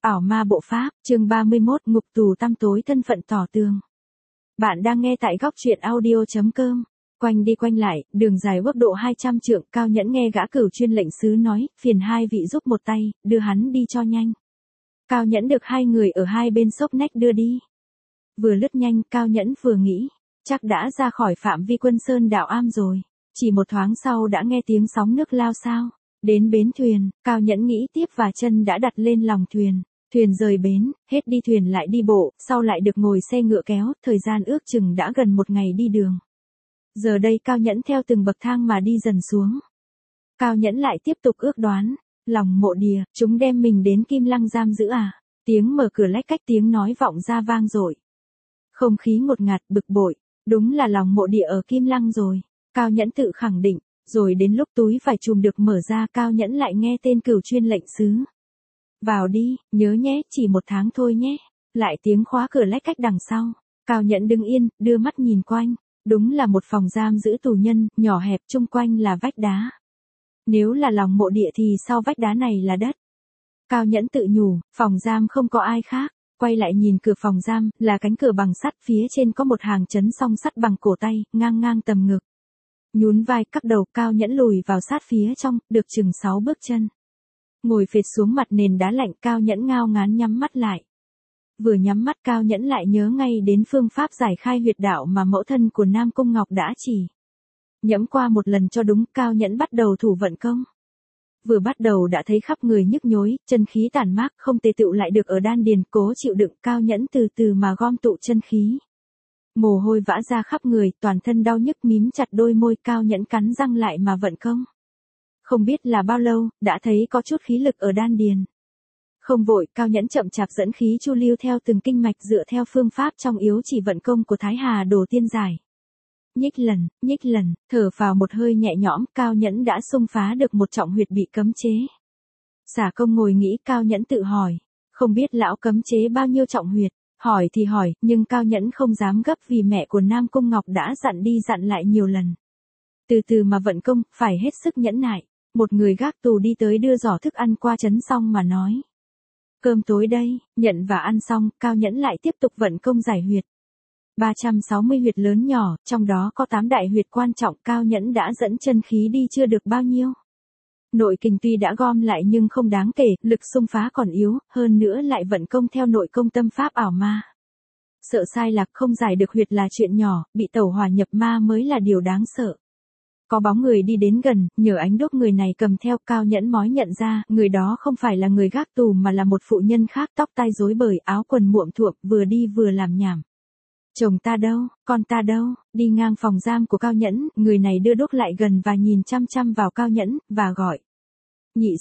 Ảo ma bộ pháp, chương 31, ngục tù tăm tối thân phận tỏ tường. Bạn đang nghe tại góc truyện audio.com. Quanh đi quanh lại, đường dài quốc độ 200 trượng, Cao Nhẫn nghe gã cửu chuyên lệnh sứ nói, phiền hai vị giúp một tay, đưa hắn đi cho nhanh. Cao Nhẫn được hai người ở hai bên xốc nách đưa đi. Vừa lướt nhanh, Cao Nhẫn vừa nghĩ, chắc đã ra khỏi phạm vi quân sơn đạo am rồi. Chỉ một thoáng sau đã nghe tiếng sóng nước lao sao. Đến bến thuyền, Cao Nhẫn nghĩ tiếp và chân đã đặt lên lòng thuyền. Thuyền rời bến, hết đi thuyền lại đi bộ, sau lại được ngồi xe ngựa kéo, thời gian ước chừng đã gần một ngày đi đường. Giờ đây Cao Nhẫn theo từng bậc thang mà đi dần xuống. Cao Nhẫn lại tiếp tục ước đoán, lòng mộ địa, chúng đem mình đến Kim Lăng giam giữ à? Tiếng mở cửa lách cách tiếng nói vọng ra vang dội. Không khí ngột ngạt bực bội, đúng là lòng mộ địa ở Kim Lăng rồi. Cao Nhẫn tự khẳng định. Rồi đến lúc túi vải chùm được mở ra, Cao Nhẫn lại nghe tên cửu chuyên lệnh sứ. Vào đi, nhớ nhé, chỉ một tháng thôi nhé. Lại tiếng khóa cửa lách cách đằng sau. Cao Nhẫn đứng yên, đưa mắt nhìn quanh. Đúng là một phòng giam giữ tù nhân, nhỏ hẹp, chung quanh là vách đá. Nếu là lòng mộ địa thì sau vách đá này là đất. Cao Nhẫn tự nhủ, phòng giam không có ai khác. Quay lại nhìn cửa phòng giam, là cánh cửa bằng sắt, phía trên có một hàng chấn song sắt bằng cổ tay, ngang ngang tầm ngực. Nhún vai cắc đầu, Cao Nhẫn lùi vào sát phía trong, được chừng 6 bước chân. Ngồi phệt xuống mặt nền đá lạnh, Cao Nhẫn ngao ngán nhắm mắt lại. Vừa nhắm mắt Cao Nhẫn lại nhớ ngay đến phương pháp giải khai huyệt đạo mà mẫu thân của Nam Cung Ngọc đã chỉ. Nhẫm qua một lần cho đúng, Cao Nhẫn bắt đầu thủ vận công. Vừa bắt đầu đã thấy khắp người nhức nhối, chân khí tản mát, không tề tựu lại được ở đan điền, cố chịu đựng, Cao Nhẫn từ từ mà gom tụ chân khí. Mồ hôi vã ra khắp người, toàn thân đau nhức, mím chặt đôi môi, Cao Nhẫn cắn răng lại mà vận công. Không biết là bao lâu, đã thấy có chút khí lực ở đan điền. Không vội, Cao Nhẫn chậm chạp dẫn khí chu lưu theo từng kinh mạch dựa theo phương pháp trong yếu chỉ vận công của Thái Hà Đồ Tiên giải. Nhích lần, thở vào một hơi nhẹ nhõm, Cao Nhẫn đã xung phá được một trọng huyệt bị cấm chế. Xả công ngồi nghĩ, Cao Nhẫn tự hỏi, không biết lão cấm chế bao nhiêu trọng huyệt. Hỏi thì hỏi, nhưng Cao Nhẫn không dám gấp vì mẹ của Nam Cung Ngọc đã dặn đi dặn lại nhiều lần. Từ từ mà vận công, phải hết sức nhẫn nại. Một người gác tù đi tới đưa giỏ thức ăn qua trấn xong mà nói. Cơm tối đây, nhận và ăn xong, Cao Nhẫn lại tiếp tục vận công giải huyệt. 360 huyệt lớn nhỏ, trong đó có 8 đại huyệt quan trọng, Cao Nhẫn đã dẫn chân khí đi chưa được bao nhiêu. Nội kình tuy đã gom lại nhưng không đáng kể, lực xung phá còn yếu, hơn nữa lại vận công theo nội công tâm pháp ảo ma. Sợ sai lạc không giải được huyệt là chuyện nhỏ, bị tẩu hỏa nhập ma mới là điều đáng sợ. Có bóng người đi đến gần, nhờ ánh đuốc người này cầm theo, Cao Nhẫn mói nhận ra, người đó không phải là người gác tù mà là một phụ nhân khác, tóc tai rối bời, áo quần muộm thuộm, vừa đi vừa làm nhảm. Chồng ta đâu, con ta đâu, đi ngang phòng giam của Cao Nhẫn, người này đưa đuốc lại gần và nhìn chăm chăm vào Cao Nhẫn, và gọi. Nhị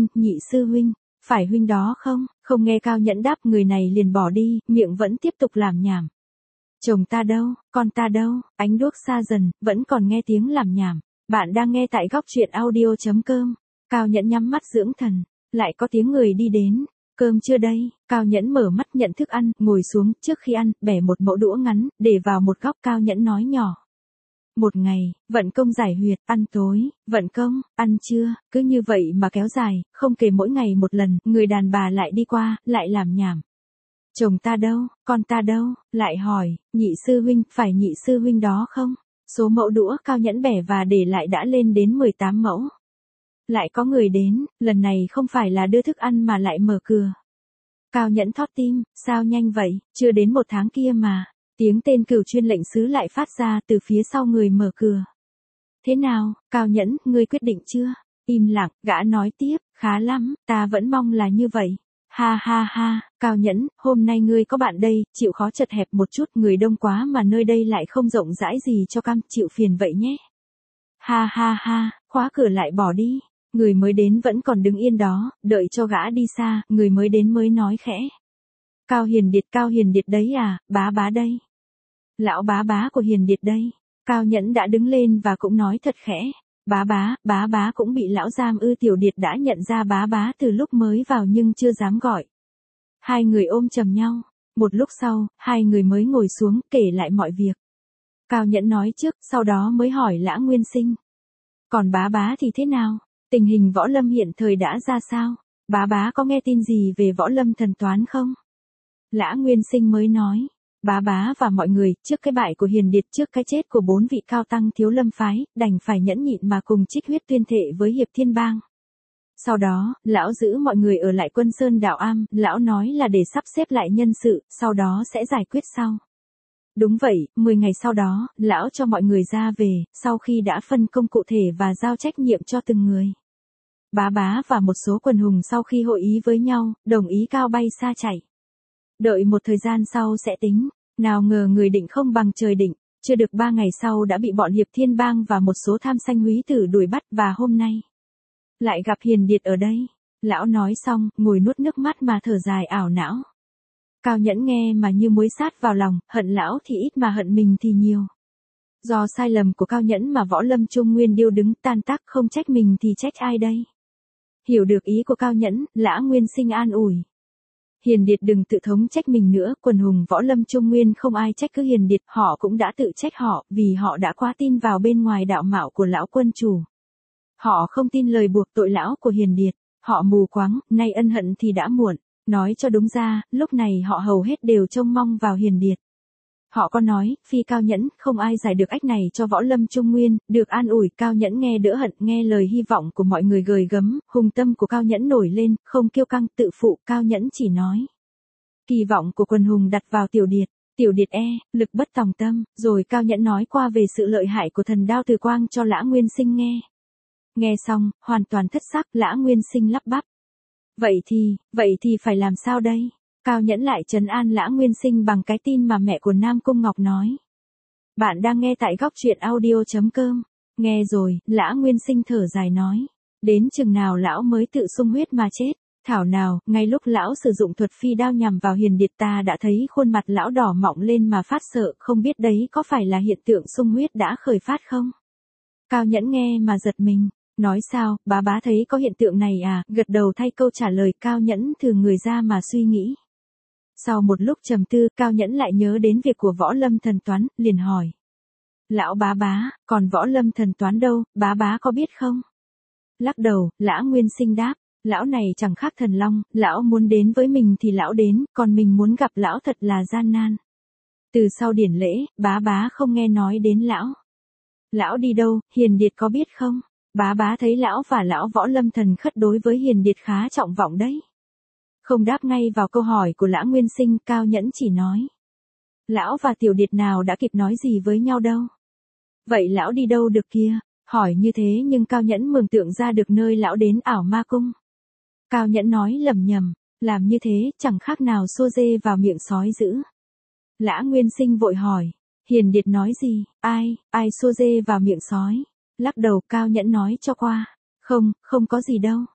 sư huynh, phải huynh đó không? Không nghe Cao Nhẫn đáp, người này liền bỏ đi, miệng vẫn tiếp tục làm nhảm. Chồng ta đâu, con ta đâu, ánh đuốc xa dần, vẫn còn nghe tiếng làm nhảm. Bạn đang nghe tại góc truyện audio.com. Cao Nhẫn nhắm mắt dưỡng thần, lại có tiếng người đi đến. Cơm chưa đây? Cao Nhẫn mở mắt nhận thức ăn, ngồi xuống, trước khi ăn, bẻ một mẫu đũa ngắn, để vào một góc, Cao Nhẫn nói nhỏ. Một ngày, vận công giải huyệt, ăn tối, vận công, ăn trưa, cứ như vậy mà kéo dài, không kể mỗi ngày một lần, người đàn bà lại đi qua, lại làm nhảm. Chồng ta đâu, con ta đâu, lại hỏi, nhị sư huynh, phải nhị sư huynh đó không? Số mẫu đũa Cao Nhẫn bẻ và để lại đã lên đến 18 mẫu. Lại có người đến, lần này không phải là đưa thức ăn mà lại mở cửa. Cao Nhẫn thót tim, sao nhanh vậy, chưa đến một tháng kia mà. Tiếng tên cửu chuyên lệnh sứ lại phát ra từ phía sau người mở cửa. Thế nào, Cao Nhẫn, ngươi quyết định chưa? Im lặng, gã nói tiếp, khá lắm, ta vẫn mong là như vậy. Ha ha ha, Cao Nhẫn, hôm nay ngươi có bạn đây, chịu khó chật hẹp một chút, người đông quá mà nơi đây lại không rộng rãi gì cho cam, chịu phiền vậy nhé. Ha ha ha, khóa cửa lại bỏ đi. Người mới đến vẫn còn đứng yên đó, đợi cho gã đi xa, người mới đến mới nói khẽ. Cao Hiền Điệt đấy à, bá đây. Lão bá của Hiền Điệt đây. Cao Nhẫn đã đứng lên và cũng nói thật khẽ. Bá cũng bị lão giam ư? Tiểu Điệt đã nhận ra bá từ lúc mới vào nhưng chưa dám gọi. Hai người ôm chầm nhau. Một lúc sau, hai người mới ngồi xuống kể lại mọi việc. Cao Nhẫn nói trước, sau đó mới hỏi Lã Nguyên Sinh. Còn bá thì thế nào? Tình hình võ lâm hiện thời đã ra sao? Bá có nghe tin gì về võ lâm thần toán không? Lã Nguyên Sinh mới nói. Bá và mọi người, trước cái bại của Hiền Điệt, trước cái chết của 4 vị cao tăng Thiếu Lâm phái, đành phải nhẫn nhịn mà cùng trích huyết tuyên thệ với Hiệp Thiên Bang. Sau đó, lão giữ mọi người ở lại Quân Sơn Đạo Am, lão nói là để sắp xếp lại nhân sự, sau đó sẽ giải quyết sau. Đúng vậy, 10 ngày sau đó, lão cho mọi người ra về, sau khi đã phân công cụ thể và giao trách nhiệm cho từng người. Bá và một số quần hùng sau khi hội ý với nhau, đồng ý cao bay xa chạy. Đợi một thời gian sau sẽ tính, nào ngờ người định không bằng trời định, chưa được 3 ngày sau đã bị bọn Hiệp Thiên Bang và một số tham sanh húy tử đuổi bắt và hôm nay lại gặp Hiền Điệt ở đây. Lão nói xong, ngồi nuốt nước mắt mà thở dài ảo não. Cao Nhẫn nghe mà như muối sát vào lòng, hận lão thì ít mà hận mình thì nhiều. Do sai lầm của Cao Nhẫn mà võ lâm Trung Nguyên điêu đứng tan tác, không trách mình thì trách ai đây? Hiểu được ý của Cao Nhẫn, Lã Nguyên Sinh an ủi. Hiền Điệt đừng tự thống trách mình nữa, quần hùng võ lâm Trung Nguyên không ai trách cứ Hiền Điệt, họ cũng đã tự trách họ, vì họ đã quá tin vào bên ngoài đạo mạo của lão quân chủ. Họ không tin lời buộc tội lão của Hiền Điệt, họ mù quáng, nay ân hận thì đã muộn. Nói cho đúng ra, lúc này họ hầu hết đều trông mong vào Hiền Điệt. Họ có nói, phi Cao Nhẫn, không ai giải được ách này cho võ lâm Trung Nguyên, được an ủi. Cao Nhẫn nghe đỡ hận, nghe lời hy vọng của mọi người gời gấm, hùng tâm của Cao Nhẫn nổi lên, không kiêu căng tự phụ. Cao Nhẫn chỉ nói, kỳ vọng của quần hùng đặt vào Tiểu Điệt lực bất tòng tâm. Rồi Cao Nhẫn nói qua về sự lợi hại của thần đao từ quang cho Lã Nguyên Sinh nghe. Nghe xong, hoàn toàn thất sắc, Lã Nguyên Sinh lắp bắp. Vậy thì phải làm sao đây? Cao Nhẫn lại trấn an Lã Nguyên Sinh bằng cái tin mà mẹ của Nam Cung Ngọc nói. Bạn đang nghe tại góc truyện audio.com. Nghe rồi, Lã Nguyên Sinh thở dài nói. Đến chừng nào lão mới tự sung huyết mà chết? Thảo nào, ngay lúc lão sử dụng thuật phi đao nhằm vào Hiền Điệt ta đã thấy khuôn mặt lão đỏ mọng lên mà phát sợ, không biết đấy có phải là hiện tượng sung huyết đã khởi phát không? Cao Nhẫn nghe mà giật mình. Nói sao, bá thấy có hiện tượng này à, gật đầu thay câu trả lời. Cao Nhẫn thừ người ra mà suy nghĩ. Sau một lúc trầm tư, Cao Nhẫn lại nhớ đến việc của võ lâm thần toán, liền hỏi. Lão bá, còn võ lâm thần toán đâu, bá có biết không? Lắc đầu, Lã Nguyên Sinh đáp, lão này chẳng khác thần long, lão muốn đến với mình thì lão đến, còn mình muốn gặp lão thật là gian nan. Từ sau điển lễ, bá không nghe nói đến lão. Lão đi đâu, Hiền Điệt có biết không? Bá thấy lão và lão võ lâm thần khất đối với Hiền Điệt khá trọng vọng đấy. Không đáp ngay vào câu hỏi của Lã Nguyên Sinh, Cao Nhẫn chỉ nói. Lão và Tiểu Điệt nào đã kịp nói gì với nhau đâu. Vậy lão đi đâu được kia? Hỏi như thế nhưng Cao Nhẫn mường tượng ra được nơi lão đến ảo ma cung. Cao Nhẫn nói lầm nhầm, làm như thế chẳng khác nào xô dê vào miệng sói dữ. Lã Nguyên Sinh vội hỏi, Hiền Điệt nói gì, ai xô dê vào miệng sói? Lắc đầu, Cao Nhẫn nói cho qua. Không có gì đâu.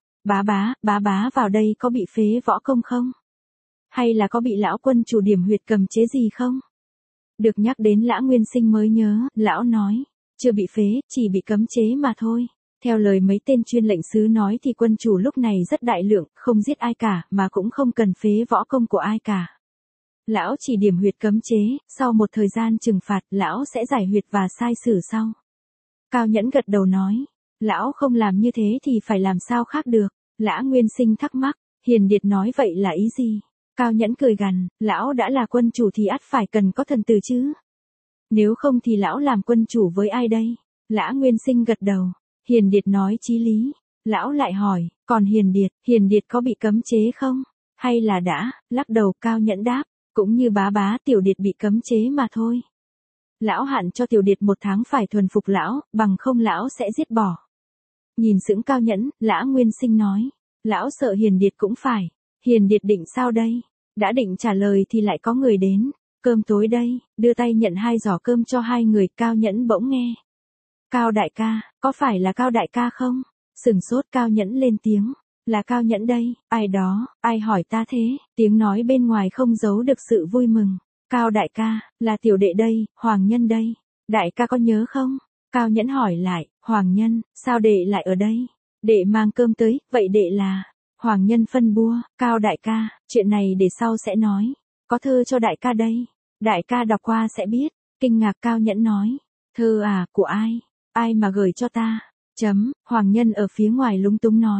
Bá vào đây có bị phế võ công không? Hay là có bị lão quân chủ điểm huyệt cầm chế gì không? Được nhắc đến Lã Nguyên Sinh mới nhớ, lão nói, chưa bị phế, chỉ bị cấm chế mà thôi. Theo lời mấy tên chuyên lệnh sứ nói thì quân chủ lúc này rất đại lượng, không giết ai cả, mà cũng không cần phế võ công của ai cả. Lão chỉ điểm huyệt cấm chế, sau một thời gian trừng phạt, lão sẽ giải huyệt và sai xử sau. Cao Nhẫn gật đầu nói, lão không làm như thế thì phải làm sao khác được. Lã Nguyên Sinh thắc mắc, Hiền Điệt nói vậy là ý gì? Cao Nhẫn cười gằn, lão đã là quân chủ thì ắt phải cần có thần từ chứ. Nếu không thì lão làm quân chủ với ai đây? Lã Nguyên Sinh gật đầu, Hiền Điệt nói chí lý. Lão lại hỏi, còn Hiền Điệt có bị cấm chế không? Hay là đã? Lắc đầu, Cao Nhẫn đáp, cũng như bá Tiểu Điệt bị cấm chế mà thôi. Lão hạn cho Tiểu Điệt 1 tháng phải thuần phục lão, bằng không lão sẽ giết bỏ. Nhìn sững Cao Nhẫn, Lã Nguyên Sinh nói, lão sợ Hiền Điệt cũng phải. Hiền Điệt định sao đây? Đã định trả lời thì lại có người đến. Cơm tối đây, đưa tay nhận 2 giỏ cơm cho 2 người. Cao Nhẫn bỗng nghe. Cao đại ca, có phải là Cao đại ca không? Sừng sốt, Cao Nhẫn lên tiếng. Là Cao Nhẫn đây, ai đó, ai hỏi ta thế? Tiếng nói bên ngoài không giấu được sự vui mừng. Cao đại ca, là Tiểu đệ đây, Hoàng Nhân đây. Đại ca có nhớ không? Cao Nhẫn hỏi lại, Hoàng Nhân, sao đệ lại ở đây? Đệ mang cơm tới, vậy đệ là... Hoàng Nhân phân bua, Cao đại ca, chuyện này để sau sẽ nói. Có thơ cho đại ca đây. Đại ca đọc qua sẽ biết. Kinh ngạc, Cao Nhẫn nói. Thơ à, của ai? Ai mà gửi cho ta? Hoàng Nhân ở phía ngoài lúng túng nói.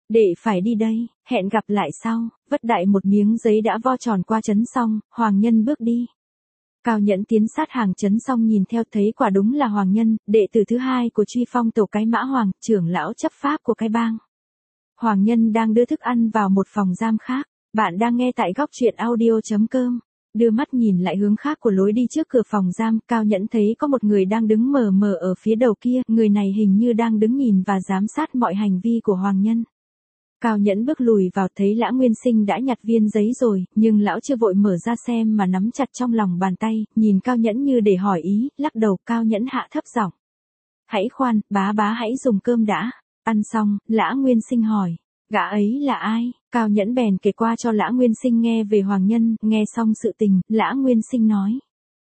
Đệ phải đi đây, hẹn gặp lại sau, vất đại một miếng giấy đã vo tròn qua trấn xong, Hoàng Nhân bước đi. Cao Nhẫn tiến sát hàng trấn xong nhìn theo thấy quả đúng là Hoàng Nhân, đệ tử thứ hai của Truy Phong tổ cái Mã Hoàng, trưởng lão chấp pháp của cái bang. Hoàng Nhân đang đưa thức ăn vào một phòng giam khác. Bạn đang nghe tại góc truyện audio.com. Đưa mắt nhìn lại hướng khác của lối đi trước cửa phòng giam, Cao Nhẫn thấy có một người đang đứng mờ mờ ở phía đầu kia, người này hình như đang đứng nhìn và giám sát mọi hành vi của Hoàng Nhân. Cao Nhẫn bước lùi vào thấy Lã Nguyên Sinh đã nhặt viên giấy rồi, nhưng lão chưa vội mở ra xem mà nắm chặt trong lòng bàn tay, nhìn Cao Nhẫn như để hỏi ý, lắc đầu. Cao Nhẫn hạ thấp giọng. Hãy khoan, bá bá hãy dùng cơm đã. Ăn xong, Lã Nguyên Sinh hỏi. Gã ấy là ai? Cao Nhẫn bèn kể qua cho Lã Nguyên Sinh nghe về Hoàng Nhân, nghe xong sự tình, Lã Nguyên Sinh nói.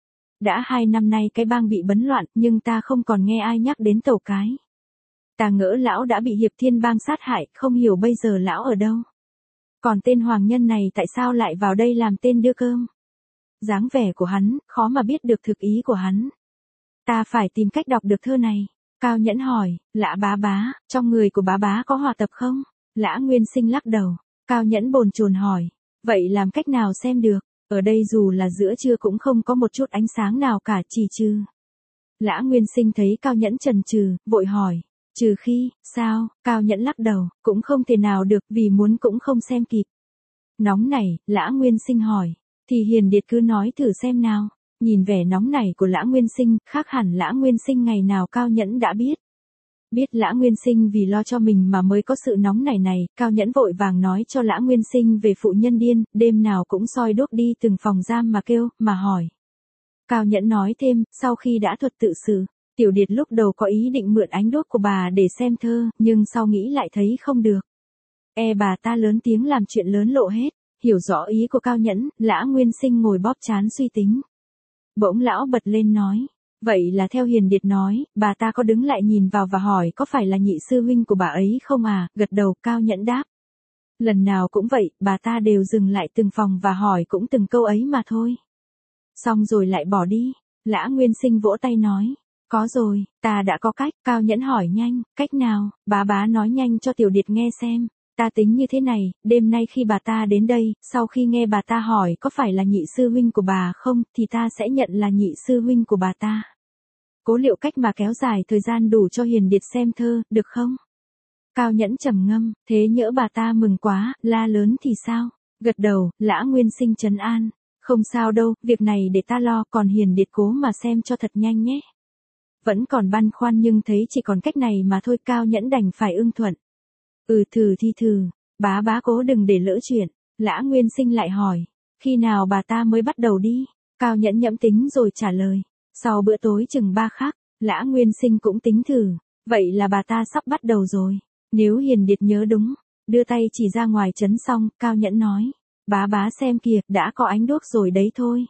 Đã 2 năm nay cái bang bị bấn loạn, nhưng ta không còn nghe ai nhắc đến Tẩu Cái. Ta ngỡ lão đã bị Hiệp Thiên bang sát hại, không hiểu bây giờ lão ở đâu. Còn tên Hoàng Nhân này tại sao lại vào đây làm tên đưa cơm? Dáng vẻ của hắn, khó mà biết được thực ý của hắn. Ta phải tìm cách đọc được thơ này. Cao Nhẫn hỏi, Lã bá bá, trong người của bá bá có hòa tập không? Lã Nguyên Sinh lắc đầu. Cao Nhẫn bồn chồn hỏi, vậy làm cách nào xem được? Ở đây dù là giữa trưa cũng không có một chút ánh sáng nào cả, chỉ trừ. Lã Nguyên Sinh thấy Cao Nhẫn chần chừ, vội hỏi, trừ khi, sao? Cao Nhẫn lắc đầu, cũng không thể nào được, vì muốn cũng không xem kịp. Nóng này, Lã Nguyên Sinh hỏi, thì Hiền Điệt cứ nói thử xem nào. Nhìn vẻ nóng này của Lã Nguyên Sinh, khác hẳn Lã Nguyên Sinh ngày nào Cao Nhẫn đã biết. Biết Lã Nguyên Sinh vì lo cho mình mà mới có sự nóng này, Cao Nhẫn vội vàng nói cho Lã Nguyên Sinh về phụ nhân điên, đêm nào cũng soi đuốc đi từng phòng giam mà kêu, mà hỏi. Cao Nhẫn nói thêm, sau khi đã thuật tự sự, Tiểu Điệt lúc đầu có ý định mượn ánh đuốc của bà để xem thơ, nhưng sau nghĩ lại thấy không được. Bà ta lớn tiếng làm chuyện lớn lộ hết. Hiểu rõ ý của Cao Nhẫn, Lã Nguyên Sinh ngồi bóp trán suy tính. Bỗng lão bật lên nói. Vậy là theo Hiền Điệt nói, bà ta có đứng lại nhìn vào và hỏi có phải là nhị sư huynh của bà ấy không à? Gật đầu. Cao Nhẫn đáp. Lần nào cũng vậy, bà ta đều dừng lại từng phòng và hỏi cũng từng câu ấy mà thôi. Xong rồi lại bỏ đi. Lã Nguyên Sinh vỗ tay nói. Có rồi, ta đã có cách. Cao Nhẫn hỏi nhanh, cách nào? Bá nói nhanh cho Tiểu Điệt nghe xem. Ta tính như thế này, đêm nay khi bà ta đến đây, sau khi nghe bà ta hỏi có phải là nhị sư huynh của bà không, thì ta sẽ nhận là nhị sư huynh của bà ta. Cố liệu cách mà kéo dài thời gian đủ cho Hiền Điệt xem thơ, được không? Cao Nhẫn trầm ngâm, thế nhỡ bà ta mừng quá, la lớn thì sao? Gật đầu, Lã Nguyên Sinh trấn an. Không sao đâu, việc này để ta lo, còn Hiền Điệt cố mà xem cho thật nhanh nhé. Vẫn còn băn khoăn nhưng thấy chỉ còn cách này mà thôi. Cao Nhẫn đành phải ưng thuận. Thử thì thử, bá cố đừng để lỡ chuyện. Lã Nguyên Sinh lại hỏi, khi nào bà ta mới bắt đầu đi? Cao Nhẫn nhẫm tính rồi trả lời, sau bữa tối chừng 3 khắc. Lã Nguyên Sinh cũng tính thử, vậy là bà ta sắp bắt đầu rồi. Nếu Hiền Điệt nhớ đúng, đưa tay chỉ ra ngoài trấn xong, Cao Nhẫn nói, bá xem kìa, đã có ánh đuốc rồi đấy thôi.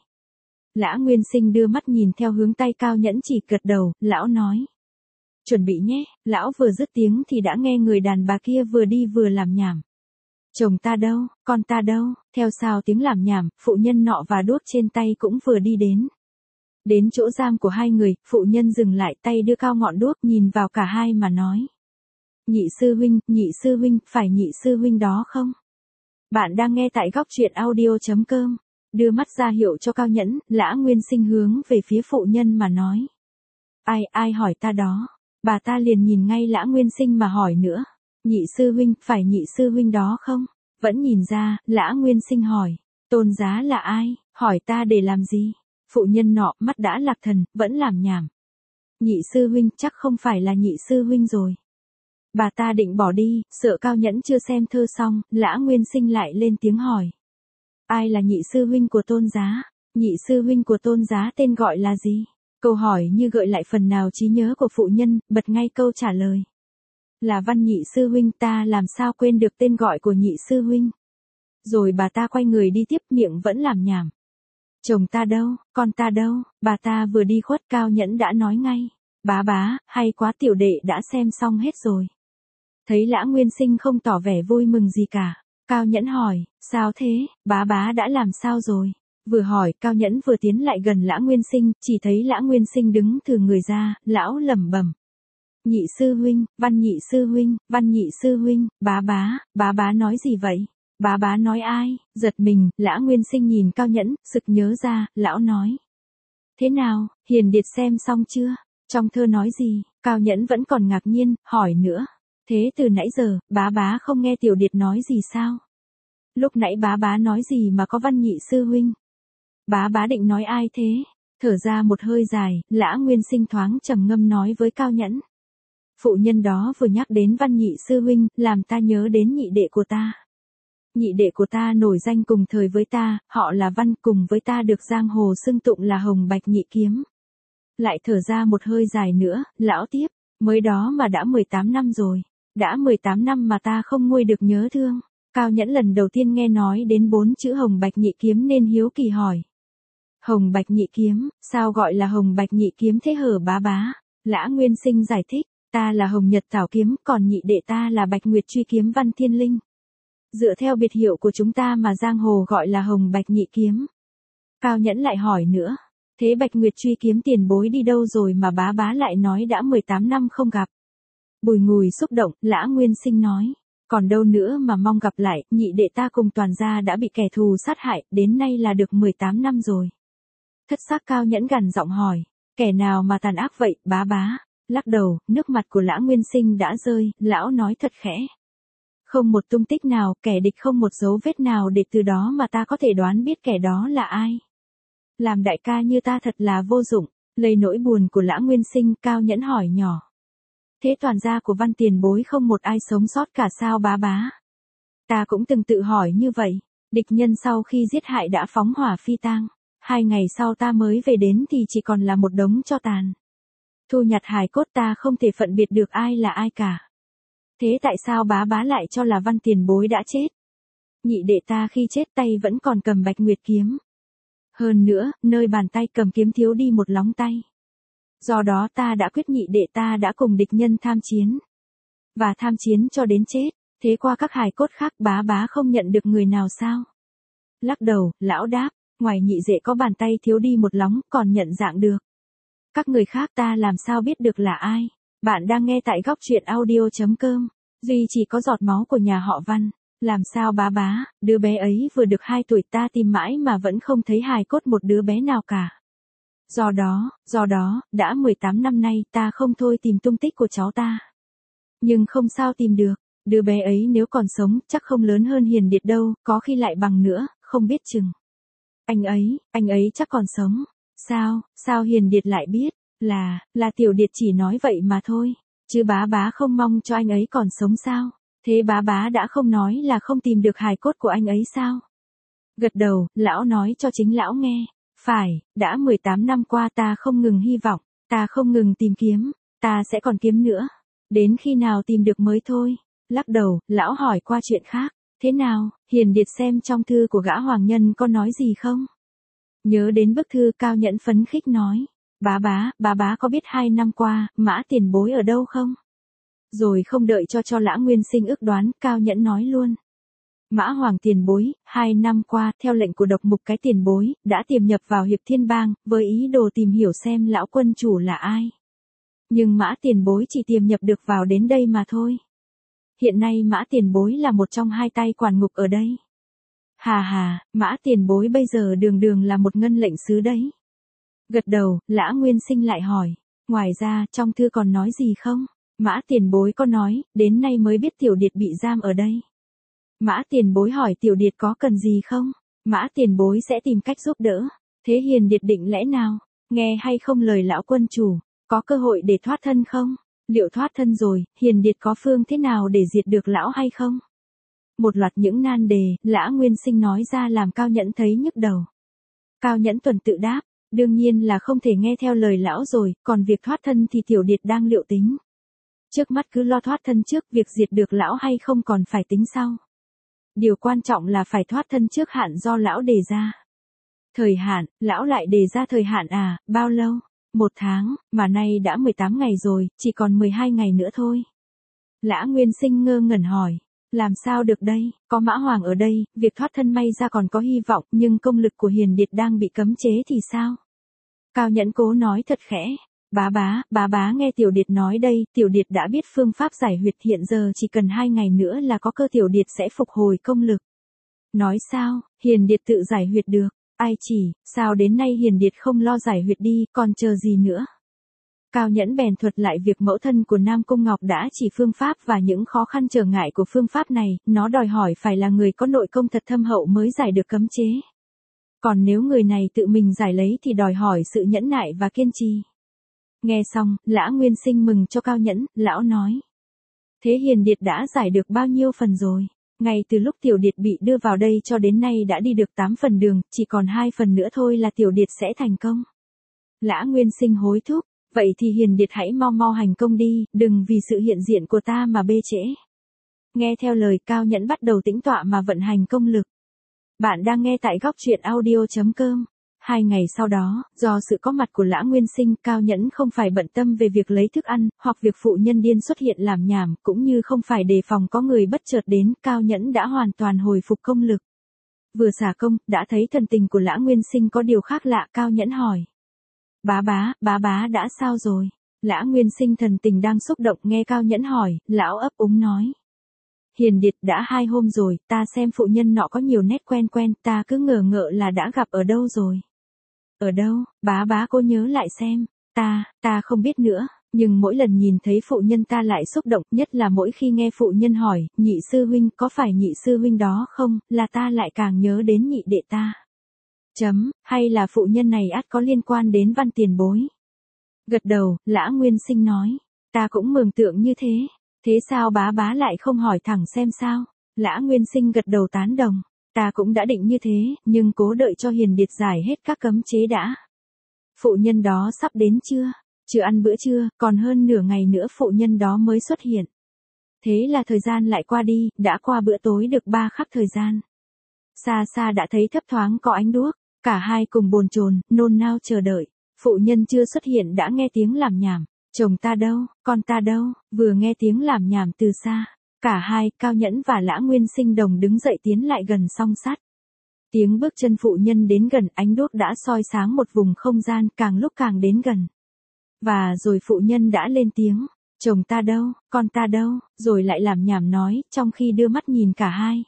Lã Nguyên Sinh đưa mắt nhìn theo hướng tay Cao Nhẫn chỉ, gật đầu. Lão nói, chuẩn bị nhé. Lão vừa dứt tiếng thì đã nghe người đàn bà kia vừa đi vừa làm nhảm. Chồng ta đâu, con ta đâu? Theo sau tiếng làm nhảm, phụ nhân nọ và đuốc trên tay cũng vừa đi đến. Đến chỗ giam của hai người, phụ nhân dừng lại, tay đưa cao ngọn đuốc nhìn vào cả hai mà nói. Nhị sư huynh, phải nhị sư huynh đó không? Bạn đang nghe tại góc truyện audio.com. Đưa mắt ra hiệu cho Cao Nhẫn, Lã Nguyên Sinh hướng về phía phụ nhân mà nói. Ai hỏi ta đó? Bà ta liền nhìn ngay Lã Nguyên Sinh mà hỏi nữa. Nhị sư huynh, phải nhị sư huynh đó không? Vẫn nhìn ra, Lã Nguyên Sinh hỏi. Tôn giá là ai? Hỏi ta để làm gì? Phụ nhân nọ mắt đã lạc thần, vẫn làm nhảm. Nhị sư huynh, chắc không phải là nhị sư huynh rồi. Bà ta định bỏ đi, sợ Cao Nhẫn chưa xem thơ xong, Lã Nguyên Sinh lại lên tiếng hỏi. Ai là nhị sư huynh của Tôn giá? Nhị sư huynh của Tôn giá tên gọi là gì? Câu hỏi như gợi lại phần nào trí nhớ của phụ nhân, bật ngay câu trả lời. Là Văn nhị sư huynh. Ta làm sao quên được tên gọi của nhị sư huynh? Rồi bà ta quay người đi tiếp, miệng vẫn làm nhảm. Chồng ta đâu, con ta đâu? Bà ta vừa đi khuất, Cao Nhẫn đã nói ngay. Bá, hay quá, tiểu đệ đã xem xong hết rồi. Thấy Lã Nguyên Sinh không tỏ vẻ vui mừng gì cả. Cao Nhẫn hỏi, sao thế? Bá đã làm sao rồi? Vừa hỏi, Cao Nhẫn vừa tiến lại gần Lã Nguyên Sinh, chỉ thấy Lã Nguyên Sinh đứng thừ người ra, lão lẩm bẩm. Nhị sư huynh, Văn nhị sư huynh, Văn nhị sư huynh, bá bá nói gì vậy? Bá nói ai? Giật mình, Lã Nguyên Sinh nhìn Cao Nhẫn, sực nhớ ra, lão nói. Thế nào, Hiền Điệt xem xong chưa? Trong thơ nói gì? Cao Nhẫn vẫn còn ngạc nhiên, hỏi nữa. Thế từ nãy giờ, bá không nghe Tiểu Điệt nói gì sao? Lúc nãy bá nói gì mà có Văn nhị sư huynh? Bá định nói ai thế? Thở ra một hơi dài, Lã Nguyên Sinh thoáng trầm ngâm nói với Cao Nhẫn. Phụ nhân đó vừa nhắc đến Văn nhị sư huynh, làm ta nhớ đến nhị đệ của ta. Nhị đệ của ta nổi danh cùng thời với ta, họ là Văn, cùng với ta được giang hồ xưng tụng là Hồng Bạch Nhị Kiếm. Lại thở ra một hơi dài nữa, lão tiếp, mới đó mà đã 18 năm rồi. Đã 18 năm mà ta không nguôi được nhớ thương. Cao Nhẫn lần đầu tiên nghe nói đến 4 chữ Hồng Bạch Nhị Kiếm nên hiếu kỳ hỏi. Hồng Bạch Nhị Kiếm, sao gọi là Hồng Bạch Nhị Kiếm thế hở bá? Lã Nguyên Sinh giải thích, ta là Hồng Nhật Thảo Kiếm, còn nhị đệ ta là Bạch Nguyệt Truy Kiếm Văn Thiên Linh. Dựa theo biệt hiệu của chúng ta mà giang hồ gọi là Hồng Bạch Nhị Kiếm. Cao Nhẫn lại hỏi nữa, thế Bạch Nguyệt Truy Kiếm tiền bối đi đâu rồi mà bá lại nói đã 18 năm không gặp. Bùi ngùi xúc động, Lã Nguyên Sinh nói, còn đâu nữa mà mong gặp lại, nhị đệ ta cùng toàn gia đã bị kẻ thù sát hại, đến nay là được 18 năm rồi. Thất sắc Cao Nhẫn gằn giọng hỏi, kẻ nào mà tàn ác vậy, bá? Lắc đầu, nước mặt của Lã Nguyên Sinh đã rơi, lão nói thật khẽ. Không một tung tích nào, kẻ địch không một dấu vết nào để từ đó mà ta có thể đoán biết kẻ đó là ai. Làm đại ca như ta thật là vô dụng, lấy nỗi buồn của Lã Nguyên Sinh, Cao Nhẫn hỏi nhỏ. Thế toàn gia của Văn tiền bối không một ai sống sót cả sao bá? Ta cũng từng tự hỏi như vậy, địch nhân sau khi giết hại đã phóng hỏa phi tang. 2 ngày sau ta mới về đến thì chỉ còn là một đống tro tàn. Thu nhặt hài cốt ta không thể phân biệt được ai là ai cả. Thế tại sao bá lại cho là Văn tiền bối đã chết? Nhị đệ ta khi chết tay vẫn còn cầm Bạch Nguyệt kiếm. Hơn nữa, nơi bàn tay cầm kiếm thiếu đi một lóng tay. Do đó ta đã quyết nhị đệ ta đã cùng địch nhân tham chiến. Và tham chiến cho đến chết, thế qua các hài cốt khác bá không nhận được người nào sao? Lắc đầu, lão đáp, ngoài nhị đệ có bàn tay thiếu đi một lóng còn nhận dạng được. Các người khác ta làm sao biết được là ai? Bạn đang nghe tại góc truyện audio.com. Duy chỉ có giọt máu của nhà họ Văn. Làm sao bá, đứa bé ấy vừa được 2 tuổi ta tìm mãi mà vẫn không thấy hài cốt một đứa bé nào cả. Do đó, đã 18 năm nay ta không thôi tìm tung tích của cháu ta. Nhưng không sao tìm được, đứa bé ấy nếu còn sống chắc không lớn hơn Hiền Điệt đâu, có khi lại bằng nữa, không biết chừng. Anh ấy chắc còn sống. Sao Hiền Điệt lại biết? Là Tiểu Điệt chỉ nói vậy mà thôi. Chứ bá không mong cho anh ấy còn sống sao? Thế bá đã không nói là không tìm được hài cốt của anh ấy sao? Gật đầu, lão nói cho chính lão nghe. Phải, đã 18 năm qua ta không ngừng hy vọng, ta không ngừng tìm kiếm, ta sẽ còn kiếm nữa. Đến khi nào tìm được mới thôi. Lắc đầu, lão hỏi qua chuyện khác. Thế nào, Hiền Điệt xem trong thư của gã hoàng nhân có nói gì không? Nhớ đến bức thư Cao Nhẫn phấn khích nói. Bá có biết 2 năm qua, Mã tiền bối ở đâu không? Rồi không đợi cho Lã Nguyên Sinh ước đoán, Cao Nhẫn nói luôn. Mã Hoàng tiền bối, 2 năm qua, theo lệnh của độc mục cái tiền bối, đã tiềm nhập vào Hiệp Thiên Bang, với ý đồ tìm hiểu xem lão quân chủ là ai. Nhưng Mã tiền bối chỉ tiềm nhập được vào đến đây mà thôi. Hiện nay Mã tiền bối là một trong 2 tay quản ngục ở đây. Hà, Mã tiền bối bây giờ đường là một ngân lệnh sứ đấy. Gật đầu, Lã Nguyên Sinh lại hỏi. Ngoài ra, trong thư còn nói gì không? Mã tiền bối có nói, đến nay mới biết Tiểu Điệt bị giam ở đây. Mã tiền bối hỏi Tiểu Điệt có cần gì không? Mã tiền bối sẽ tìm cách giúp đỡ. Thế Hiền Điệt định lẽ nào? Nghe hay không lời lão quân chủ? Có cơ hội để thoát thân không? Liệu thoát thân rồi, Hiền Điệt có phương thế nào để diệt được lão hay không? Một loạt những nan đề, Lã Nguyên Sinh nói ra làm Cao Nhẫn thấy nhức đầu. Cao Nhẫn tuần tự đáp, đương nhiên là không thể nghe theo lời lão rồi, còn việc thoát thân thì Tiểu Điệt đang liệu tính. Trước mắt cứ lo thoát thân trước, việc diệt được lão hay không còn phải tính sau. Điều quan trọng là phải thoát thân trước hạn do lão đề ra. Thời hạn, lão lại đề ra thời hạn à, bao lâu? 1 tháng, mà nay đã 18 ngày rồi, chỉ còn 12 ngày nữa thôi. Lã Nguyên Sinh ngơ ngẩn hỏi, làm sao được đây, có Mã Hoàng ở đây, việc thoát thân may ra còn có hy vọng, nhưng công lực của Hiền Điệt đang bị cấm chế thì sao? Cao Nhẫn cố nói thật khẽ, Bá bá nghe Tiểu Điệt nói đây, Tiểu Điệt đã biết phương pháp giải huyệt, hiện giờ chỉ cần 2 ngày nữa là có cơ Tiểu Điệt sẽ phục hồi công lực. Nói sao, Hiền Điệt tự giải huyệt được, ai chỉ, sao đến nay Hiền Điệt không lo giải huyệt đi, còn chờ gì nữa. Cao Nhẫn bèn thuật lại việc mẫu thân của Nam Cung Ngọc đã chỉ phương pháp và những khó khăn trở ngại của phương pháp này, nó đòi hỏi phải là người có nội công thật thâm hậu mới giải được cấm chế. Còn nếu người này tự mình giải lấy thì đòi hỏi sự nhẫn nại và kiên trì. Nghe xong, Lã Nguyên Sinh mừng cho Cao Nhẫn, lão nói. Thế Hiền Điệt đã giải được bao nhiêu phần rồi? Ngay từ lúc Tiểu Điệt bị đưa vào đây cho đến nay đã đi được 8 phần đường, chỉ còn 2 phần nữa thôi là Tiểu Điệt sẽ thành công. Lã Nguyên Sinh hối thúc, vậy thì Hiền Điệt hãy mau mau hành công đi, đừng vì sự hiện diện của ta mà bê trễ. Nghe theo lời, Cao Nhẫn bắt đầu tĩnh tọa mà vận hành công lực. Bạn đang nghe tại góc truyện audio.com. 2 ngày sau đó, do sự có mặt của Lã Nguyên Sinh, Cao Nhẫn không phải bận tâm về việc lấy thức ăn, hoặc việc phụ nhân điên xuất hiện làm nhảm, cũng như không phải đề phòng có người bất chợt đến, Cao Nhẫn đã hoàn toàn hồi phục công lực. Vừa xả công, đã thấy thần tình của Lã Nguyên Sinh có điều khác lạ, Cao Nhẫn hỏi. Bá bá đã sao rồi? Lã Nguyên Sinh thần tình đang xúc động, nghe Cao Nhẫn hỏi, lão ấp úng nói. Hiền Điệt đã 2 hôm rồi, ta xem phụ nhân nọ có nhiều nét quen quen, ta cứ ngờ ngợ là đã gặp ở đâu rồi. Ở đâu, bá cô nhớ lại xem, ta không biết nữa, nhưng mỗi lần nhìn thấy phụ nhân ta lại xúc động, nhất là mỗi khi nghe phụ nhân hỏi, nhị sư huynh, có phải nhị sư huynh đó không, là ta lại càng nhớ đến nhị đệ ta. Hay là phụ nhân này ắt có liên quan đến Văn tiền bối. Gật đầu, Lã Nguyên Sinh nói, ta cũng mường tượng như thế. Thế sao bá lại không hỏi thẳng xem sao? Lã Nguyên Sinh gật đầu tán đồng. Ta cũng đã định như thế, nhưng cố đợi cho Hiền Điệt giải hết các cấm chế đã. Phụ nhân đó sắp đến chưa? Chưa ăn bữa trưa, còn hơn nửa ngày nữa phụ nhân đó mới xuất hiện. Thế là thời gian lại qua đi, đã qua bữa tối được 3 khắc thời gian. Xa xa đã thấy thấp thoáng có ánh đuốc, cả hai cùng bồn chồn, nôn nao chờ đợi. Phụ nhân chưa xuất hiện đã nghe tiếng làm nhảm. Chồng ta đâu, con ta đâu, vừa nghe tiếng làm nhảm từ xa. Cả hai, Cao Nhẫn và Lã Nguyên Sinh đồng đứng dậy tiến lại gần song sắt. Tiếng bước chân phụ nhân đến gần, ánh đuốc đã soi sáng một vùng không gian, càng lúc càng đến gần. Và rồi phụ nhân đã lên tiếng, chồng ta đâu, con ta đâu, rồi lại làm nhảm nói, trong khi đưa mắt nhìn cả hai.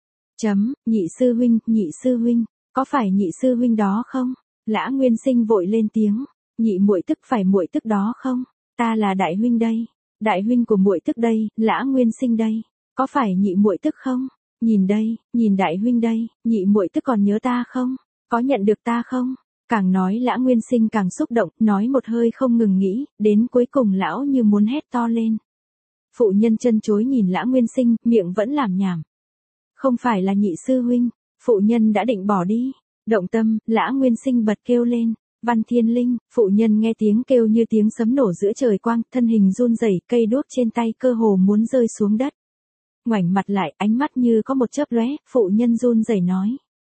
Nhị sư huynh, có phải nhị sư huynh đó không? Lã Nguyên Sinh vội lên tiếng, nhị muội tức phải muội tức đó không? Ta là đại huynh đây, đại huynh của muội tức đây, Lã Nguyên Sinh đây, có phải nhị muội tức không? Nhìn đây, nhìn đại huynh đây, nhị muội tức còn nhớ ta không? Có nhận được ta không? Càng nói Lã Nguyên Sinh càng xúc động, nói một hơi không ngừng nghĩ, đến cuối cùng lão như muốn hét to lên. Phụ nhân chân chối nhìn Lã Nguyên Sinh, miệng vẫn làm nhảm. Không phải là nhị sư huynh, phụ nhân đã định bỏ đi. Động tâm, Lã Nguyên Sinh bật kêu lên. Văn Thiên Linh, phụ nhân nghe tiếng kêu như tiếng sấm nổ giữa trời quang, thân hình run rẩy, cây đuốc trên tay cơ hồ muốn rơi xuống đất. Ngoảnh mặt lại, ánh mắt như có một chớp lóe, phụ nhân run rẩy nói.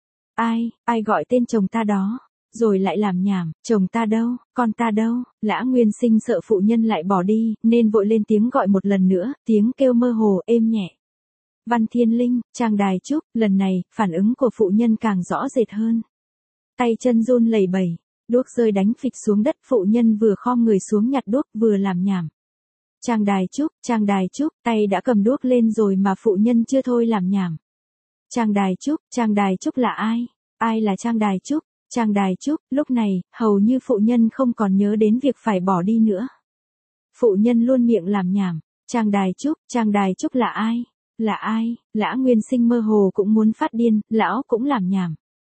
Ai gọi tên chồng ta đó? Rồi lại làm nhảm, chồng ta đâu, con ta đâu? Lã Nguyên Sinh sợ phụ nhân lại bỏ đi, nên vội lên tiếng gọi một lần nữa, tiếng kêu mơ hồ, êm nhẹ. Văn Thiên Linh, Trang Đài Trúc, lần này, phản ứng của phụ nhân càng rõ rệt hơn. Tay chân run lẩy bẩy. Đuốc rơi đánh phịch xuống đất, phụ nhân vừa khom người xuống nhặt đuốc vừa làm nhảm. Trang Đài Trúc, tay đã cầm đuốc lên rồi mà phụ nhân chưa thôi làm nhảm. Trang Đài Trúc là ai? Ai là Trang Đài Trúc? Trang Đài Trúc, lúc này, hầu như phụ nhân không còn nhớ đến việc phải bỏ đi nữa. Phụ nhân luôn miệng làm nhảm. Trang Đài Trúc là ai? Là ai? Lã Nguyên Sinh mơ hồ cũng muốn phát điên, lão cũng làm nhảm.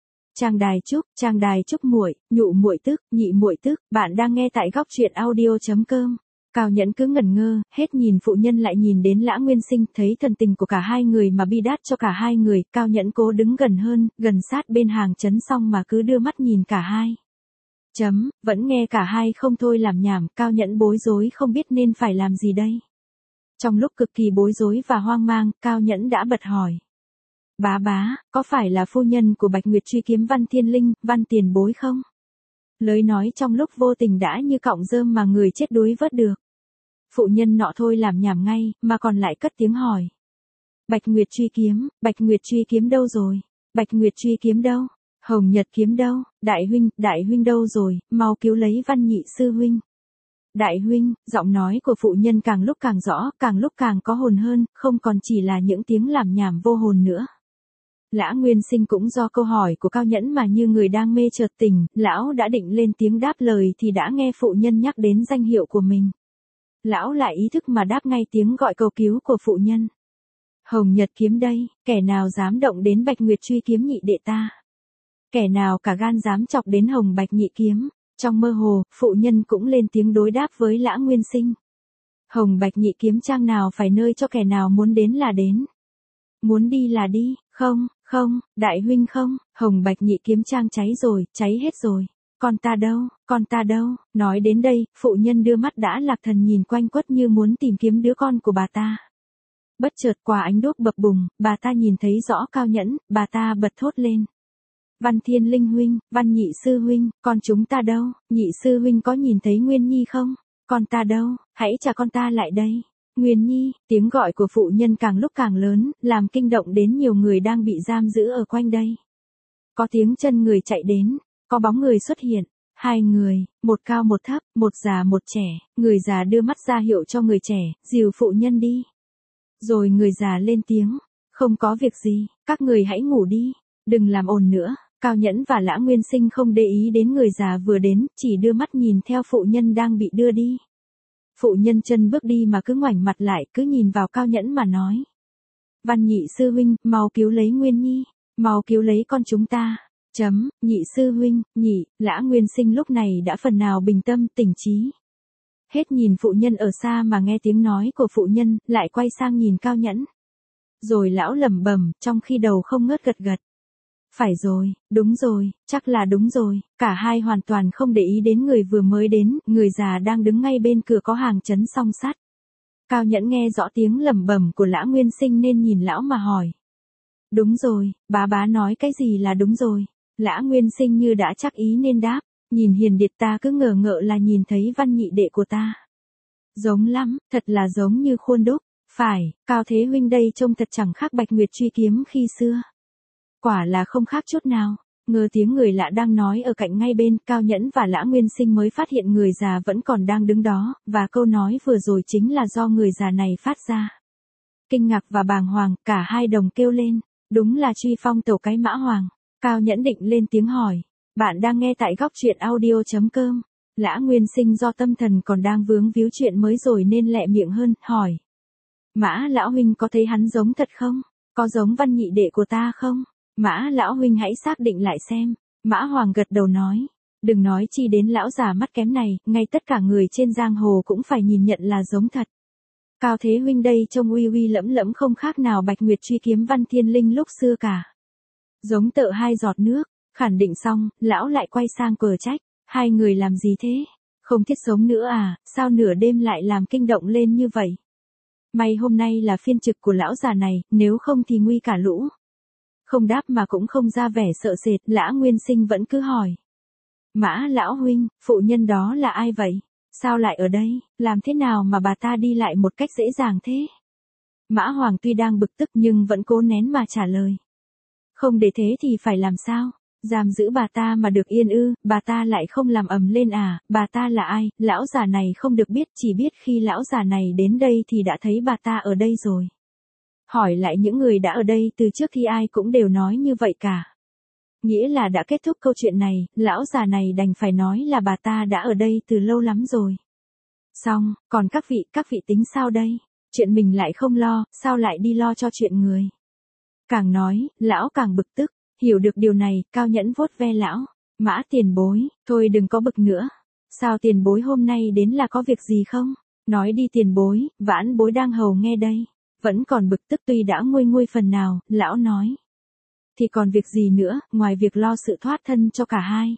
Trang Đài Trúc muội, nhụ muội tức, nhị muội tức, bạn đang nghe tại góc truyện audio.com. Cao Nhẫn cứ ngẩn ngơ, hết nhìn phụ nhân lại nhìn đến Lã Nguyên Sinh, thấy thần tình của cả hai người mà bi đát cho cả hai người, Cao Nhẫn cố đứng gần hơn, gần sát bên hàng trấn xong mà cứ đưa mắt nhìn cả hai. Vẫn nghe cả hai không thôi làm nhảm, Cao Nhẫn bối rối không biết nên phải làm gì đây. Trong lúc cực kỳ bối rối và hoang mang, Cao Nhẫn đã bật hỏi. Bá, có phải là phu nhân của Bạch Nguyệt truy kiếm Văn Thiên Linh, Văn tiền bối không? Lời nói trong lúc vô tình đã như cọng rơm mà người chết đuối vớt được. Phụ nhân nọ thôi làm nhảm ngay, mà còn lại cất tiếng hỏi. Bạch Nguyệt truy kiếm đâu rồi? Bạch Nguyệt truy kiếm đâu? Hồng Nhật kiếm đâu? Đại huynh đâu rồi, mau cứu lấy Văn nhị sư huynh. Đại huynh, giọng nói của phụ nhân càng lúc càng rõ, càng lúc càng có hồn hơn, không còn chỉ là những tiếng làm nhảm vô hồn nữa. Lã Nguyên Sinh cũng do câu hỏi của Cao Nhẫn mà như người đang mê chợt tỉnh, lão đã định lên tiếng đáp lời thì đã nghe phụ nhân nhắc đến danh hiệu của mình. Lão lại ý thức mà đáp ngay tiếng gọi cầu cứu của phụ nhân. Hồng Nhật kiếm đây, kẻ nào dám động đến Bạch Nguyệt truy kiếm nhị đệ ta? Kẻ nào cả gan dám chọc đến Hồng Bạch nhị kiếm? Trong mơ hồ, phụ nhân cũng lên tiếng đối đáp với Lã Nguyên Sinh. Hồng Bạch nhị kiếm trang nào phải nơi cho kẻ nào muốn đến là đến. Muốn đi là đi, không, không, đại huynh không, Hồng Bạch nhị kiếm trang cháy rồi, cháy hết rồi. Con ta đâu, nói đến đây, phụ nhân đưa mắt đã lạc thần nhìn quanh quất như muốn tìm kiếm đứa con của bà ta. Bất chợt qua ánh đuốc bập bùng, bà ta nhìn thấy rõ Cao Nhẫn, bà ta bật thốt lên. Văn Thiên Linh huynh, Văn nhị sư huynh, con chúng ta đâu, nhị sư huynh có nhìn thấy Nguyên Nhi không? Con ta đâu, hãy trả con ta lại đây. Nguyên Nhi, tiếng gọi của phụ nhân càng lúc càng lớn, làm kinh động đến nhiều người đang bị giam giữ ở quanh đây. Có tiếng chân người chạy đến, có bóng người xuất hiện, hai người, một cao một thấp, một già một trẻ, người già đưa mắt ra hiệu cho người trẻ, dìu phụ nhân đi. Rồi người già lên tiếng, không có việc gì, các người hãy ngủ đi, đừng làm ồn nữa. Cao Nhẫn và Lã Nguyên Sinh không để ý đến người già vừa đến, chỉ đưa mắt nhìn theo phụ nhân đang bị đưa đi. Phụ nhân chân bước đi mà cứ ngoảnh mặt lại, cứ nhìn vào Cao Nhẫn mà nói. Văn nhị sư huynh, mau cứu lấy Nguyên Nhi, mau cứu lấy con chúng ta. Nhị sư huynh, nhị, Lã Nguyên Sinh lúc này đã phần nào bình tâm, tỉnh trí. Hết nhìn phụ nhân ở xa mà nghe tiếng nói của phụ nhân, lại quay sang nhìn Cao Nhẫn. Rồi lão lẩm bẩm, trong khi đầu không ngớt gật gật. Phải rồi, đúng rồi, chắc là đúng rồi, cả hai hoàn toàn không để ý đến người vừa mới đến, người già đang đứng ngay bên cửa có hàng chấn song sắt. Cao Nhẫn nghe rõ tiếng lẩm bẩm của Lã Nguyên Sinh nên nhìn lão mà hỏi. Đúng rồi, bá nói cái gì là đúng rồi. Lã Nguyên Sinh như đã chắc ý nên đáp, nhìn hiền điệt ta cứ ngờ ngợ là nhìn thấy Văn nhị đệ của ta. Giống lắm, thật là giống như khuôn đúc, phải, Cao Thế huynh đây trông thật chẳng khác Bạch Nguyệt truy kiếm khi xưa. Quả là không khác chút nào. Ngờ tiếng người lạ đang nói ở cạnh ngay bên, Cao Nhẫn và Lã Nguyên Sinh mới phát hiện người già vẫn còn đang đứng đó, và câu nói vừa rồi chính là do người già này phát ra. Kinh ngạc và bàng hoàng, cả hai đồng kêu lên, đúng là truy phong tẩu cái Mã Hoàng. Cao Nhẫn định lên tiếng hỏi, bạn đang nghe tại góc truyện audio.com. Lã Nguyên Sinh do tâm thần còn đang vướng víu chuyện mới rồi nên lẹ miệng hơn, hỏi. Mã lão huynh có thấy hắn giống thật không? Có giống Văn nhị đệ của ta không? Mã lão huynh hãy xác định lại xem. Mã Hoàng gật đầu nói. Đừng nói chi đến lão già mắt kém này, ngay tất cả người trên giang hồ cũng phải nhìn nhận là giống thật. Cao Thế huynh đây trông uy uy lẫm lẫm không khác nào Bạch Nguyệt truy kiếm Văn Thiên Linh lúc xưa cả. Giống tợ hai giọt nước. Khẳng định xong, lão lại quay sang cờ trách. Hai người làm gì thế? Không thiết sống nữa à, sao nửa đêm lại làm kinh động lên như vậy? May hôm nay là phiên trực của lão già này, nếu không thì nguy cả lũ. Không đáp mà cũng không ra vẻ sợ sệt, Lã Nguyên Sinh vẫn cứ hỏi. Mã lão huynh, phụ nhân đó là ai vậy? Sao lại ở đây, làm thế nào mà bà ta đi lại một cách dễ dàng thế? Mã Hoàng tuy đang bực tức nhưng vẫn cố nén mà trả lời. Không để thế thì phải làm sao? Giam giữ bà ta mà được yên ư, bà ta lại không làm ầm lên à, bà ta là ai? Lão già này không được biết, chỉ biết khi lão già này đến đây thì đã thấy bà ta ở đây rồi. Hỏi lại những người đã ở đây từ trước thì ai cũng đều nói như vậy cả. Nghĩa là đã kết thúc câu chuyện này, lão già này đành phải nói là bà ta đã ở đây từ lâu lắm rồi. Xong, còn các vị tính sao đây? Chuyện mình lại không lo, sao lại đi lo cho chuyện người? Càng nói, lão càng bực tức. Hiểu được điều này, Cao Nhẫn vuốt ve lão. Mã tiền bối, thôi đừng có bực nữa. Sao tiền bối hôm nay đến là có việc gì không? Nói đi tiền bối, vãn bối đang hầu nghe đây. Vẫn còn bực tức tuy đã nguôi nguôi phần nào, lão nói. Thì còn việc gì nữa, ngoài việc lo sự thoát thân cho cả hai.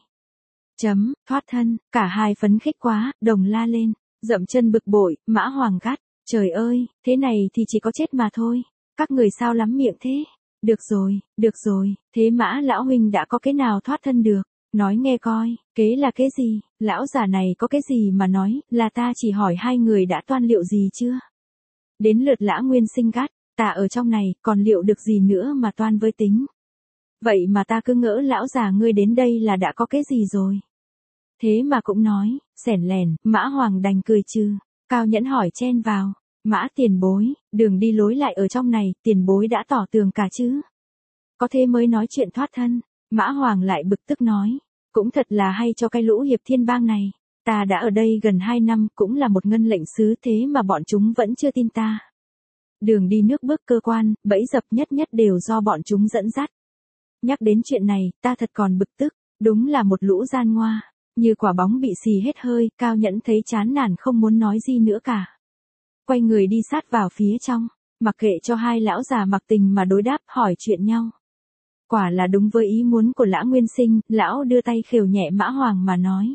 Thoát thân, cả hai phấn khích quá, đồng la lên. Dậm chân bực bội, Mã Hoàng gắt. Trời ơi, thế này thì chỉ có chết mà thôi. Các người sao lắm miệng thế? Được rồi, thế Mã lão huynh đã có cái nào thoát thân được, nói nghe coi, kế là cái gì, lão già này có cái gì mà nói, là ta chỉ hỏi hai người đã toan liệu gì chưa? Đến lượt Lã Nguyên Sinh gắt, ta ở trong này, còn liệu được gì nữa mà toan với tính. Vậy mà ta cứ ngỡ lão già ngươi đến đây là đã có cái gì rồi. Thế mà cũng nói, xẻn lẻn, Mã Hoàng đành cười trừ. Cao Nhẫn hỏi chen vào, Mã tiền bối, đường đi lối lại ở trong này, tiền bối đã tỏ tường cả chứ. Có thế mới nói chuyện thoát thân. Mã Hoàng lại bực tức nói, cũng thật là hay cho cái lũ hiệp thiên bang này. Ta đã ở đây gần 2 năm, cũng là một ngân lệnh sứ, thế mà bọn chúng vẫn chưa tin ta. Đường đi nước bước cơ quan, bẫy dập nhất nhất đều do bọn chúng dẫn dắt. Nhắc đến chuyện này, ta thật còn bực tức, đúng là một lũ gian ngoa. Như quả bóng bị xì hết hơi, Cao Nhẫn thấy chán nản không muốn nói gì nữa cả. Quay người đi sát vào phía trong, mặc kệ cho hai lão già mặc tình mà đối đáp hỏi chuyện nhau. Quả là đúng với ý muốn của Lã Nguyên Sinh, lão đưa tay khều nhẹ Mã Hoàng mà nói.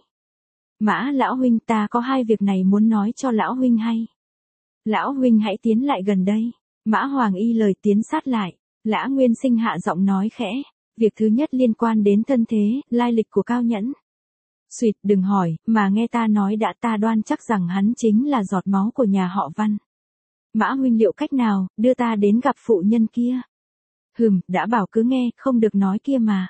Mã lão huynh, ta có hai việc này muốn nói cho lão huynh hay. Lão huynh hãy tiến lại gần đây. Mã Hoàng y lời tiến sát lại. Lã Nguyên Sinh hạ giọng nói khẽ. Việc thứ nhất liên quan đến thân thế, lai lịch của Cao Nhẫn. Xuyệt, đừng hỏi, mà nghe ta nói đã, ta đoan chắc rằng hắn chính là giọt máu của nhà họ Văn. Mã huynh liệu cách nào, đưa ta đến gặp phụ nhân kia. Đã bảo cứ nghe, không được nói kia mà.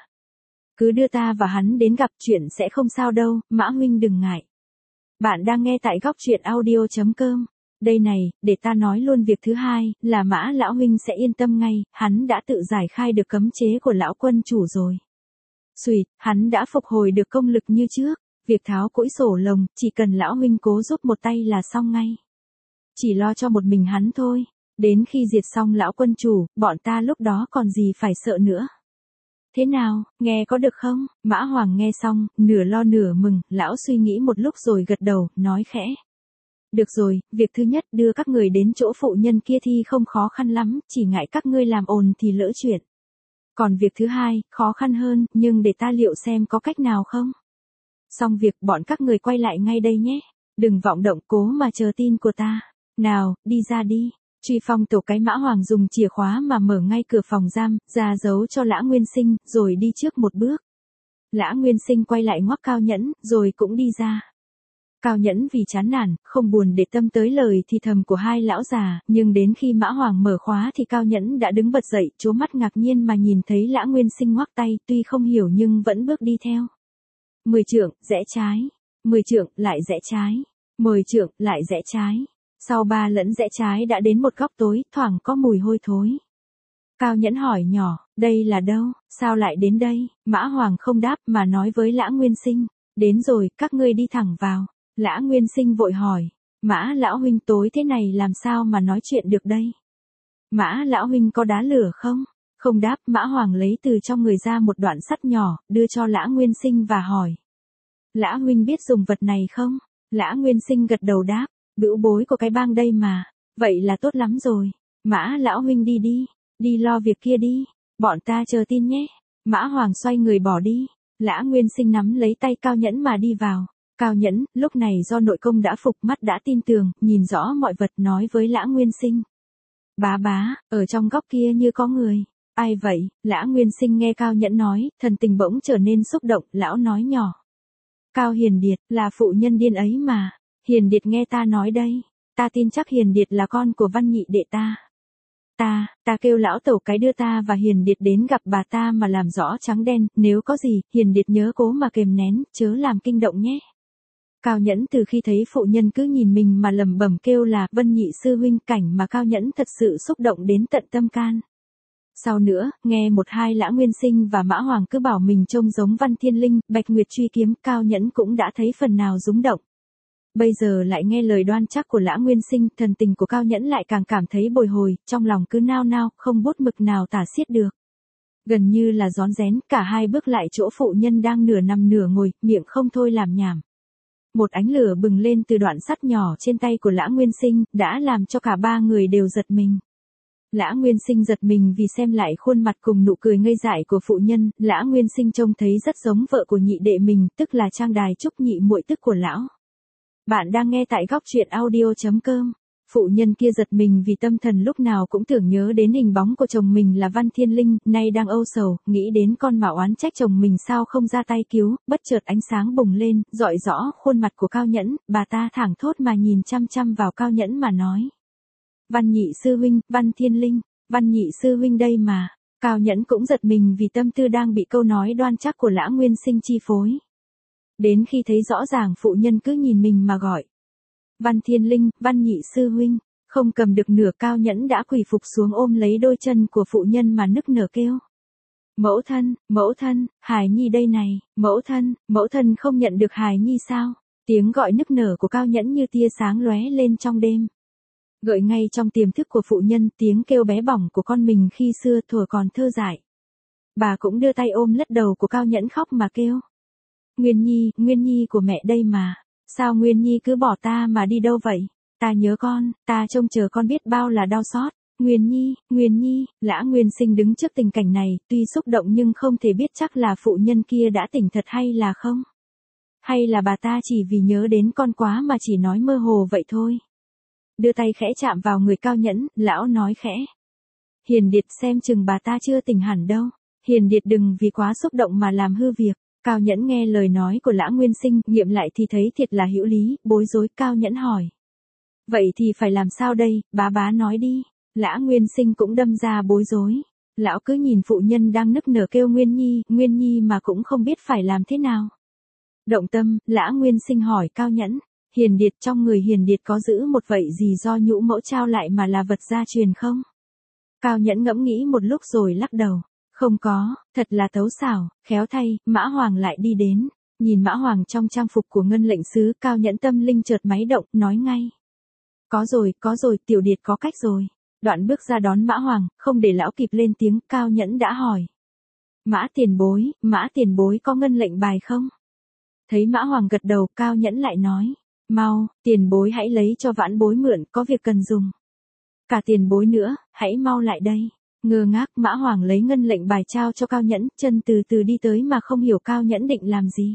Cứ đưa ta và hắn đến gặp, chuyện sẽ không sao đâu, Mã huynh đừng ngại. Bạn đang nghe tại góc truyện audio.com. Đây này, để ta nói luôn việc thứ hai, là Mã lão huynh sẽ yên tâm ngay, hắn đã tự giải khai được cấm chế của lão quân chủ rồi. Xuyệt, hắn đã phục hồi được công lực như trước, việc tháo cũi sổ lồng, chỉ cần lão huynh cố giúp một tay là xong ngay. Chỉ lo cho một mình hắn thôi, đến khi diệt xong lão quân chủ, bọn ta lúc đó còn gì phải sợ nữa. Thế nào, nghe có được không? Mã Hoàng nghe xong, nửa lo nửa mừng, lão suy nghĩ một lúc rồi gật đầu, nói khẽ. Được rồi, việc thứ nhất đưa các người đến chỗ phụ nhân kia thì không khó khăn lắm, chỉ ngại các ngươi làm ồn thì lỡ chuyện. Còn việc thứ hai, khó khăn hơn, nhưng để ta liệu xem có cách nào không. Xong việc, bọn các người quay lại ngay đây nhé. Đừng vọng động, cố mà chờ tin của ta. Nào, đi ra đi. Truy Phong tổ cái Mã Hoàng dùng chìa khóa mà mở ngay cửa phòng giam, ra dấu cho Lã Nguyên Sinh, rồi đi trước một bước. Lã Nguyên Sinh quay lại ngoắc Cao Nhẫn, rồi cũng đi ra. Cao Nhẫn vì chán nản, không buồn để tâm tới lời thì thầm của hai lão già, nhưng đến khi Mã Hoàng mở khóa thì Cao Nhẫn đã đứng bật dậy, trố mắt ngạc nhiên mà nhìn thấy Lã Nguyên Sinh ngoắc tay, tuy không hiểu nhưng vẫn bước đi theo. 10 trượng, rẽ trái. 10 trượng, lại rẽ trái. 10 trượng, lại rẽ trái. Sau 3 lẫn rẽ trái đã đến một góc tối, thoảng có mùi hôi thối. Cao Nhẫn hỏi nhỏ, đây là đâu, sao lại đến đây? Mã Hoàng không đáp mà nói với Lã Nguyên Sinh, đến rồi, các ngươi đi thẳng vào. Lã Nguyên Sinh vội hỏi, Mã lão huynh tối thế này làm sao mà nói chuyện được đây? Mã lão huynh có đá lửa không? Không đáp, Mã Hoàng lấy từ trong người ra một đoạn sắt nhỏ, đưa cho Lã Nguyên Sinh và hỏi. Lã huynh biết dùng vật này không? Lã Nguyên Sinh gật đầu đáp, bữu bối của cái bang đây mà. Vậy là tốt lắm rồi. Mã lão huynh đi đi, đi lo việc kia đi, bọn ta chờ tin nhé. Mã Hoàng xoay người bỏ đi. Lã Nguyên Sinh nắm lấy tay Cao Nhẫn mà đi vào. Cao Nhẫn, lúc này do nội công đã phục, mắt đã tin tường, nhìn rõ mọi vật, nói với Lã Nguyên Sinh. Bá, ở trong góc kia như có người. Ai vậy? Lã Nguyên Sinh nghe Cao Nhẫn nói, thần tình bỗng trở nên xúc động, lão nói nhỏ. Cao Hiền Điệt, là phụ nhân điên ấy mà. Hiền Điệt nghe ta nói đây. Ta tin chắc Hiền Điệt là con của Văn nhị đệ ta. Ta kêu lão tẩu cái đưa ta và Hiền Điệt đến gặp bà ta mà làm rõ trắng đen, nếu có gì, Hiền Điệt nhớ cố mà kềm nén, chớ làm kinh động nhé. Cao Nhẫn từ khi thấy phụ nhân cứ nhìn mình mà lẩm bẩm kêu là Vân nhị sư huynh, cảnh mà Cao Nhẫn thật sự xúc động đến tận tâm can. Sau nữa, nghe một hai Lã Nguyên Sinh và Mã Hoàng cứ bảo mình trông giống Văn Thiên Linh, Bạch Nguyệt truy kiếm, Cao Nhẫn cũng đã thấy phần nào rúng động. Bây giờ lại nghe lời đoan chắc của Lã Nguyên Sinh, thần tình của Cao Nhẫn lại càng cảm thấy bồi hồi, trong lòng cứ nao nao, không bút mực nào tả xiết được. Gần như là rón rén, cả hai bước lại chỗ phụ nhân đang nửa nằm nửa ngồi, miệng không thôi làm nhảm. Một ánh lửa bừng lên từ đoạn sắt nhỏ trên tay của Lã Nguyên Sinh, đã làm cho cả ba người đều giật mình. Lã Nguyên Sinh giật mình vì xem lại khuôn mặt cùng nụ cười ngây dại của phụ nhân, Lã Nguyên Sinh trông thấy rất giống vợ của nhị đệ mình, tức là Trang Đài Trúc nhị muội tức của lão. Bạn đang nghe tại góc truyện audio.com. Phụ nhân kia giật mình vì tâm thần lúc nào cũng tưởng nhớ đến hình bóng của chồng mình là Văn Thiên Linh, nay đang âu sầu, nghĩ đến con mà oán trách chồng mình sao không ra tay cứu, bất chợt ánh sáng bùng lên, rọi rõ khuôn mặt của Cao Nhẫn, bà ta thảng thốt mà nhìn chăm chăm vào Cao Nhẫn mà nói. Văn nhị sư huynh, Văn Thiên Linh, Văn nhị sư huynh đây mà. Cao Nhẫn cũng giật mình vì tâm tư đang bị câu nói đoan chắc của Lã Nguyên Sinh chi phối. Đến khi thấy rõ ràng phụ nhân cứ nhìn mình mà gọi. Văn Thiên Linh, Văn nhị sư huynh, không cầm được nửa Cao Nhẫn đã quỳ phục xuống ôm lấy đôi chân của phụ nhân mà nức nở kêu. Mẫu thân, Hải Nhi đây này, mẫu thân không nhận được Hải Nhi sao? Tiếng gọi nức nở của Cao Nhẫn như tia sáng lóe lên trong đêm. Gợi ngay trong tiềm thức của phụ nhân tiếng kêu bé bỏng của con mình khi xưa thuở còn thơ dại. Bà cũng đưa tay ôm lất đầu của Cao Nhẫn khóc mà kêu. Nguyên Nhi của mẹ đây mà, sao Nguyên Nhi cứ bỏ ta mà đi đâu vậy? Ta nhớ con, ta trông chờ con biết bao là đau xót. Nguyên Nhi, Lã Nguyên Sinh đứng trước tình cảnh này, tuy xúc động nhưng không thể biết chắc là phụ nhân kia đã tỉnh thật hay là không. Hay là bà ta chỉ vì nhớ đến con quá mà chỉ nói mơ hồ vậy thôi. Đưa tay khẽ chạm vào người Cao Nhẫn, lão nói khẽ. Hiền Điệt xem chừng bà ta chưa tỉnh hẳn đâu. Hiền Điệt đừng vì quá xúc động mà làm hư việc. Cao Nhẫn nghe lời nói của Lã Nguyên Sinh, nghiệm lại thì thấy thiệt là hữu lý, bối rối. Cao Nhẫn hỏi. Vậy thì phải làm sao đây, bá nói đi. Lã Nguyên Sinh cũng đâm ra bối rối. Lão cứ nhìn phụ nhân đang nức nở kêu Nguyên Nhi mà cũng không biết phải làm thế nào. Động tâm, Lã Nguyên Sinh hỏi Cao Nhẫn. Hiền Điệt, trong người Hiền Điệt có giữ một vậy gì do nhũ mẫu trao lại mà là vật gia truyền không? Cao Nhẫn ngẫm nghĩ một lúc rồi lắc đầu. Không có, thật là tấu xảo, khéo thay, Mã Hoàng lại đi đến. Nhìn Mã Hoàng trong trang phục của ngân lệnh sứ, Cao Nhẫn tâm linh chợt máy động, nói ngay. Có rồi, Tiểu Điệt có cách rồi. Đoạn bước ra đón Mã Hoàng, không để lão kịp lên tiếng, Cao Nhẫn đã hỏi. Mã tiền bối có ngân lệnh bài không? Thấy Mã Hoàng gật đầu, Cao Nhẫn lại nói. Mau, tiền bối hãy lấy cho vãn bối mượn, có việc cần dùng. Cả tiền bối nữa, hãy mau lại đây. Ngơ ngác, Mã Hoàng lấy ngân lệnh bài trao cho Cao Nhẫn, chân từ từ đi tới mà không hiểu Cao Nhẫn định làm gì.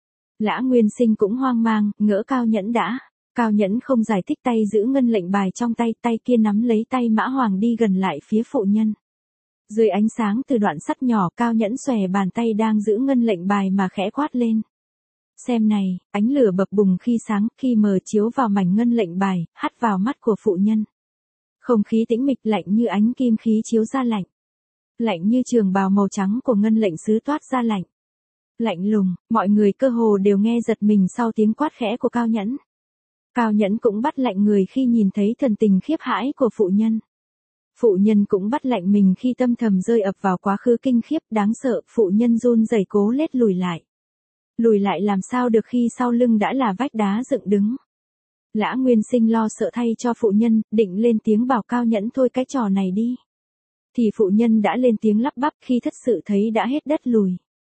Lã Nguyên Sinh cũng hoang mang, ngỡ Cao Nhẫn đã. Cao Nhẫn không giải thích, tay giữ ngân lệnh bài trong tay, tay kia nắm lấy tay Mã Hoàng đi gần lại phía phụ nhân. Dưới ánh sáng từ đoạn sắt nhỏ, Cao Nhẫn xòe bàn tay đang giữ ngân lệnh bài mà khẽ quát lên. Xem này, ánh lửa bập bùng khi sáng, khi mờ chiếu vào mảnh ngân lệnh bài, hắt vào mắt của phụ nhân. Không khí tĩnh mịch, lạnh như ánh kim khí chiếu ra lạnh. Lạnh như trường bào màu trắng của ngân lệnh sứ toát ra lạnh. Lạnh lùng, mọi người cơ hồ đều nghe giật mình sau tiếng quát khẽ của Cao Nhẫn. Cao Nhẫn cũng bắt lạnh người khi nhìn thấy thần tình khiếp hãi của phụ nhân. Phụ nhân cũng bắt lạnh mình khi tâm thầm rơi ập vào quá khứ kinh khiếp đáng sợ, phụ nhân run rẩy cố lết lùi lại. Lùi lại làm sao được khi sau lưng đã là vách đá dựng đứng. Lã Nguyên Sinh lo sợ thay cho phụ nhân, định lên tiếng bảo Cao Nhẫn thôi cái trò này đi. Thì phụ nhân đã lên tiếng lắp bắp khi thất sự thấy đã hết đất lùi.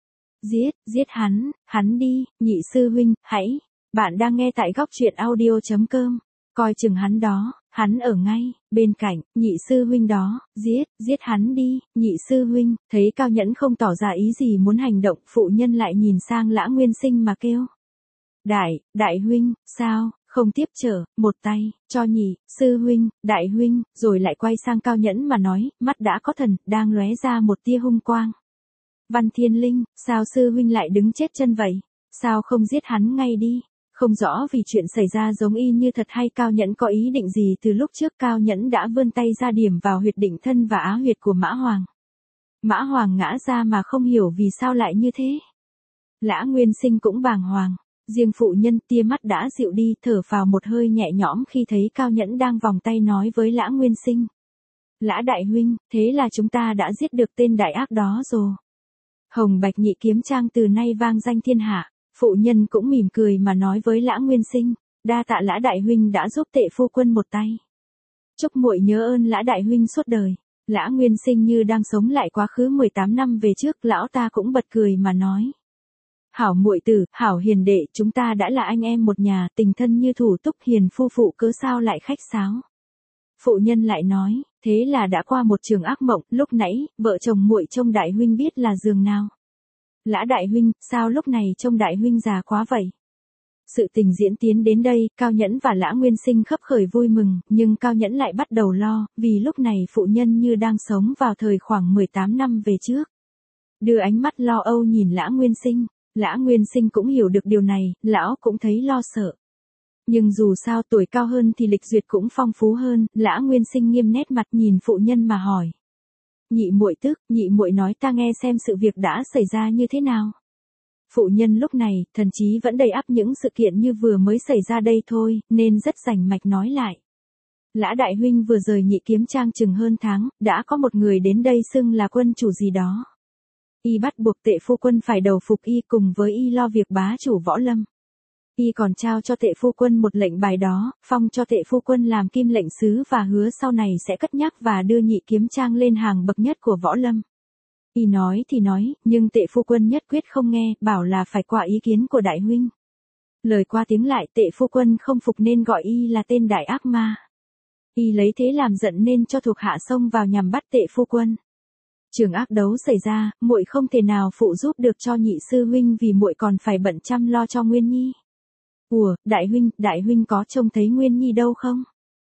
Giết hắn đi, nhị sư huynh, hãy. Bạn đang nghe tại góc truyện audio.com. Coi chừng hắn đó, hắn ở ngay, bên cạnh, nhị sư huynh đó, giết hắn đi, nhị sư huynh. Thấy Cao Nhẫn không tỏ ra ý gì muốn hành động, phụ nhân lại nhìn sang Lã Nguyên Sinh mà kêu. Đại huynh, sao, không tiếp trở, một tay, cho nhị, sư huynh, đại huynh, rồi lại quay sang Cao Nhẫn mà nói, mắt đã có thần, đang lóe ra một tia hung quang. Văn Thiên Linh, sao sư huynh lại đứng chết chân vậy? Sao không giết hắn ngay đi? Không rõ vì chuyện xảy ra giống y như thật hay Cao Nhẫn có ý định gì từ lúc trước. Cao Nhẫn đã vươn tay ra điểm vào huyệt định thân và á huyệt của Mã Hoàng. Mã Hoàng ngã ra mà không hiểu vì sao lại như thế. Lã Nguyên Sinh cũng bàng hoàng. Riêng phụ nhân tia mắt đã dịu đi, thở vào một hơi nhẹ nhõm khi thấy Cao Nhẫn đang vòng tay nói với Lã Nguyên Sinh. Lã đại huynh, thế là chúng ta đã giết được tên đại ác đó rồi. Hồng Bạch Nhị Kiếm Trang từ nay vang danh thiên hạ. Phụ nhân cũng mỉm cười mà nói với Lã Nguyên Sinh, đa tạ Lã đại huynh đã giúp Tệ phu quân một tay. Chúc muội nhớ ơn Lã đại huynh suốt đời. Lã Nguyên Sinh như đang sống lại quá khứ 18 năm về trước, lão ta cũng bật cười mà nói. Hảo muội tử, hảo hiền đệ, chúng ta đã là anh em một nhà, tình thân như thủ túc, hiền phu phụ cớ sao lại khách sáo. Phụ nhân lại nói, thế là đã qua một trường ác mộng, lúc nãy, vợ chồng muội trông đại huynh biết là giường nào. Lã đại huynh, sao lúc này trông đại huynh già quá vậy? Sự tình diễn tiến đến đây, Cao Nhẫn và Lã Nguyên Sinh khấp khởi vui mừng, nhưng Cao Nhẫn lại bắt đầu lo, vì lúc này phụ nhân như đang sống vào thời khoảng 18 năm về trước. Đưa ánh mắt lo âu nhìn Lã Nguyên Sinh, Lã Nguyên Sinh cũng hiểu được điều này, lão cũng thấy lo sợ. Nhưng dù sao tuổi cao hơn thì lịch duyệt cũng phong phú hơn, Lã Nguyên Sinh nghiêm nét mặt nhìn phụ nhân mà hỏi. Nhị muội nói ta nghe xem sự việc đã xảy ra như thế nào. Phụ nhân lúc này, thần trí vẫn đầy ắp những sự kiện như vừa mới xảy ra đây thôi, nên rất rành mạch nói lại. Lã đại huynh vừa rời Nhị Kiếm Trang chừng hơn tháng, đã có một người đến đây xưng là quân chủ gì đó. Y bắt buộc Tệ phu quân phải đầu phục y cùng với y lo việc bá chủ Võ Lâm. Y còn trao cho Tệ phu quân một lệnh bài đó, phong cho Tệ phu quân làm kim lệnh sứ và hứa sau này sẽ cất nhắc và đưa Nhị Kiếm Trang lên hàng bậc nhất của Võ Lâm. Y nói thì nói, nhưng Tệ phu quân nhất quyết không nghe, bảo là phải qua ý kiến của đại huynh. Lời qua tiếng lại, Tệ phu quân không phục nên gọi y là tên đại ác ma. Y lấy thế làm giận nên cho thuộc hạ xông vào nhằm bắt Tệ phu quân. Trường ác đấu xảy ra, muội không thể nào phụ giúp được cho nhị sư huynh vì muội còn phải bận chăm lo cho Nguyên Nhi. Ủa, đại huynh có trông thấy Nguyên Nhi đâu không?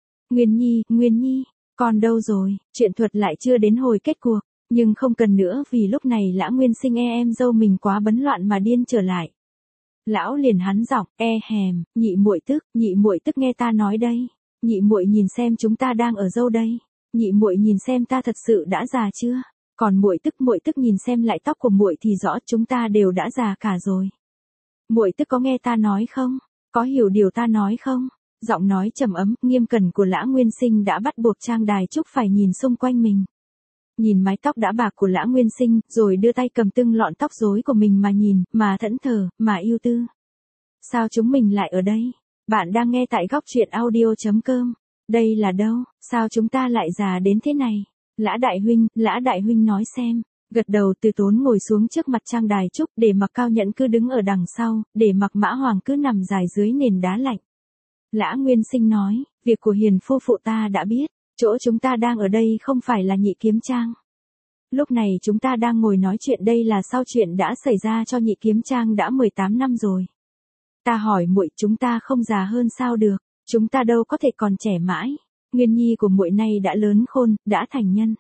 Nguyên Nhi, con đâu rồi? Chuyện thuật lại chưa đến hồi kết cuộc, nhưng không cần nữa vì lúc này Lã Nguyên Sinh em dâu mình quá bấn loạn mà điên trở lại. Lão liền hắn giọng, hèm, nhị muội tức nghe ta nói đây. Nhị muội nhìn xem chúng ta đang ở đâu đây? Nhị muội nhìn xem ta thật sự đã già chưa? Còn muội tức nhìn xem lại tóc của muội thì rõ chúng ta đều đã già cả rồi. Muội tức có nghe ta nói không? Có hiểu điều ta nói không? Giọng nói trầm ấm, nghiêm cẩn của Lã Nguyên Sinh đã bắt buộc Trang Đài Trúc phải nhìn xung quanh mình. Nhìn mái tóc đã bạc của Lã Nguyên Sinh, rồi đưa tay cầm từng lọn tóc rối của mình mà nhìn, mà thẫn thờ, mà yêu tư. Sao chúng mình lại ở đây? Bạn đang nghe tại góc truyện audio.com. Đây là đâu? Sao chúng ta lại già đến thế này? Lã đại huynh nói xem. Gật đầu Từ Tốn ngồi xuống trước mặt Trang Đài Trúc để mặc Cao Nhẫn cứ đứng ở đằng sau, để mặc Mã Hoàng cứ nằm dài dưới nền đá lạnh. Lã Nguyên Sinh nói, việc của hiền phu phụ ta đã biết, chỗ chúng ta đang ở đây không phải là Nhị Kiếm Trang. Lúc này chúng ta đang ngồi nói chuyện đây là sau chuyện đã xảy ra cho Nhị Kiếm Trang đã 18 năm rồi. Ta hỏi muội, chúng ta không già hơn sao được, chúng ta đâu có thể còn trẻ mãi. Nguyên Nhi của muội này đã lớn khôn, đã thành nhân.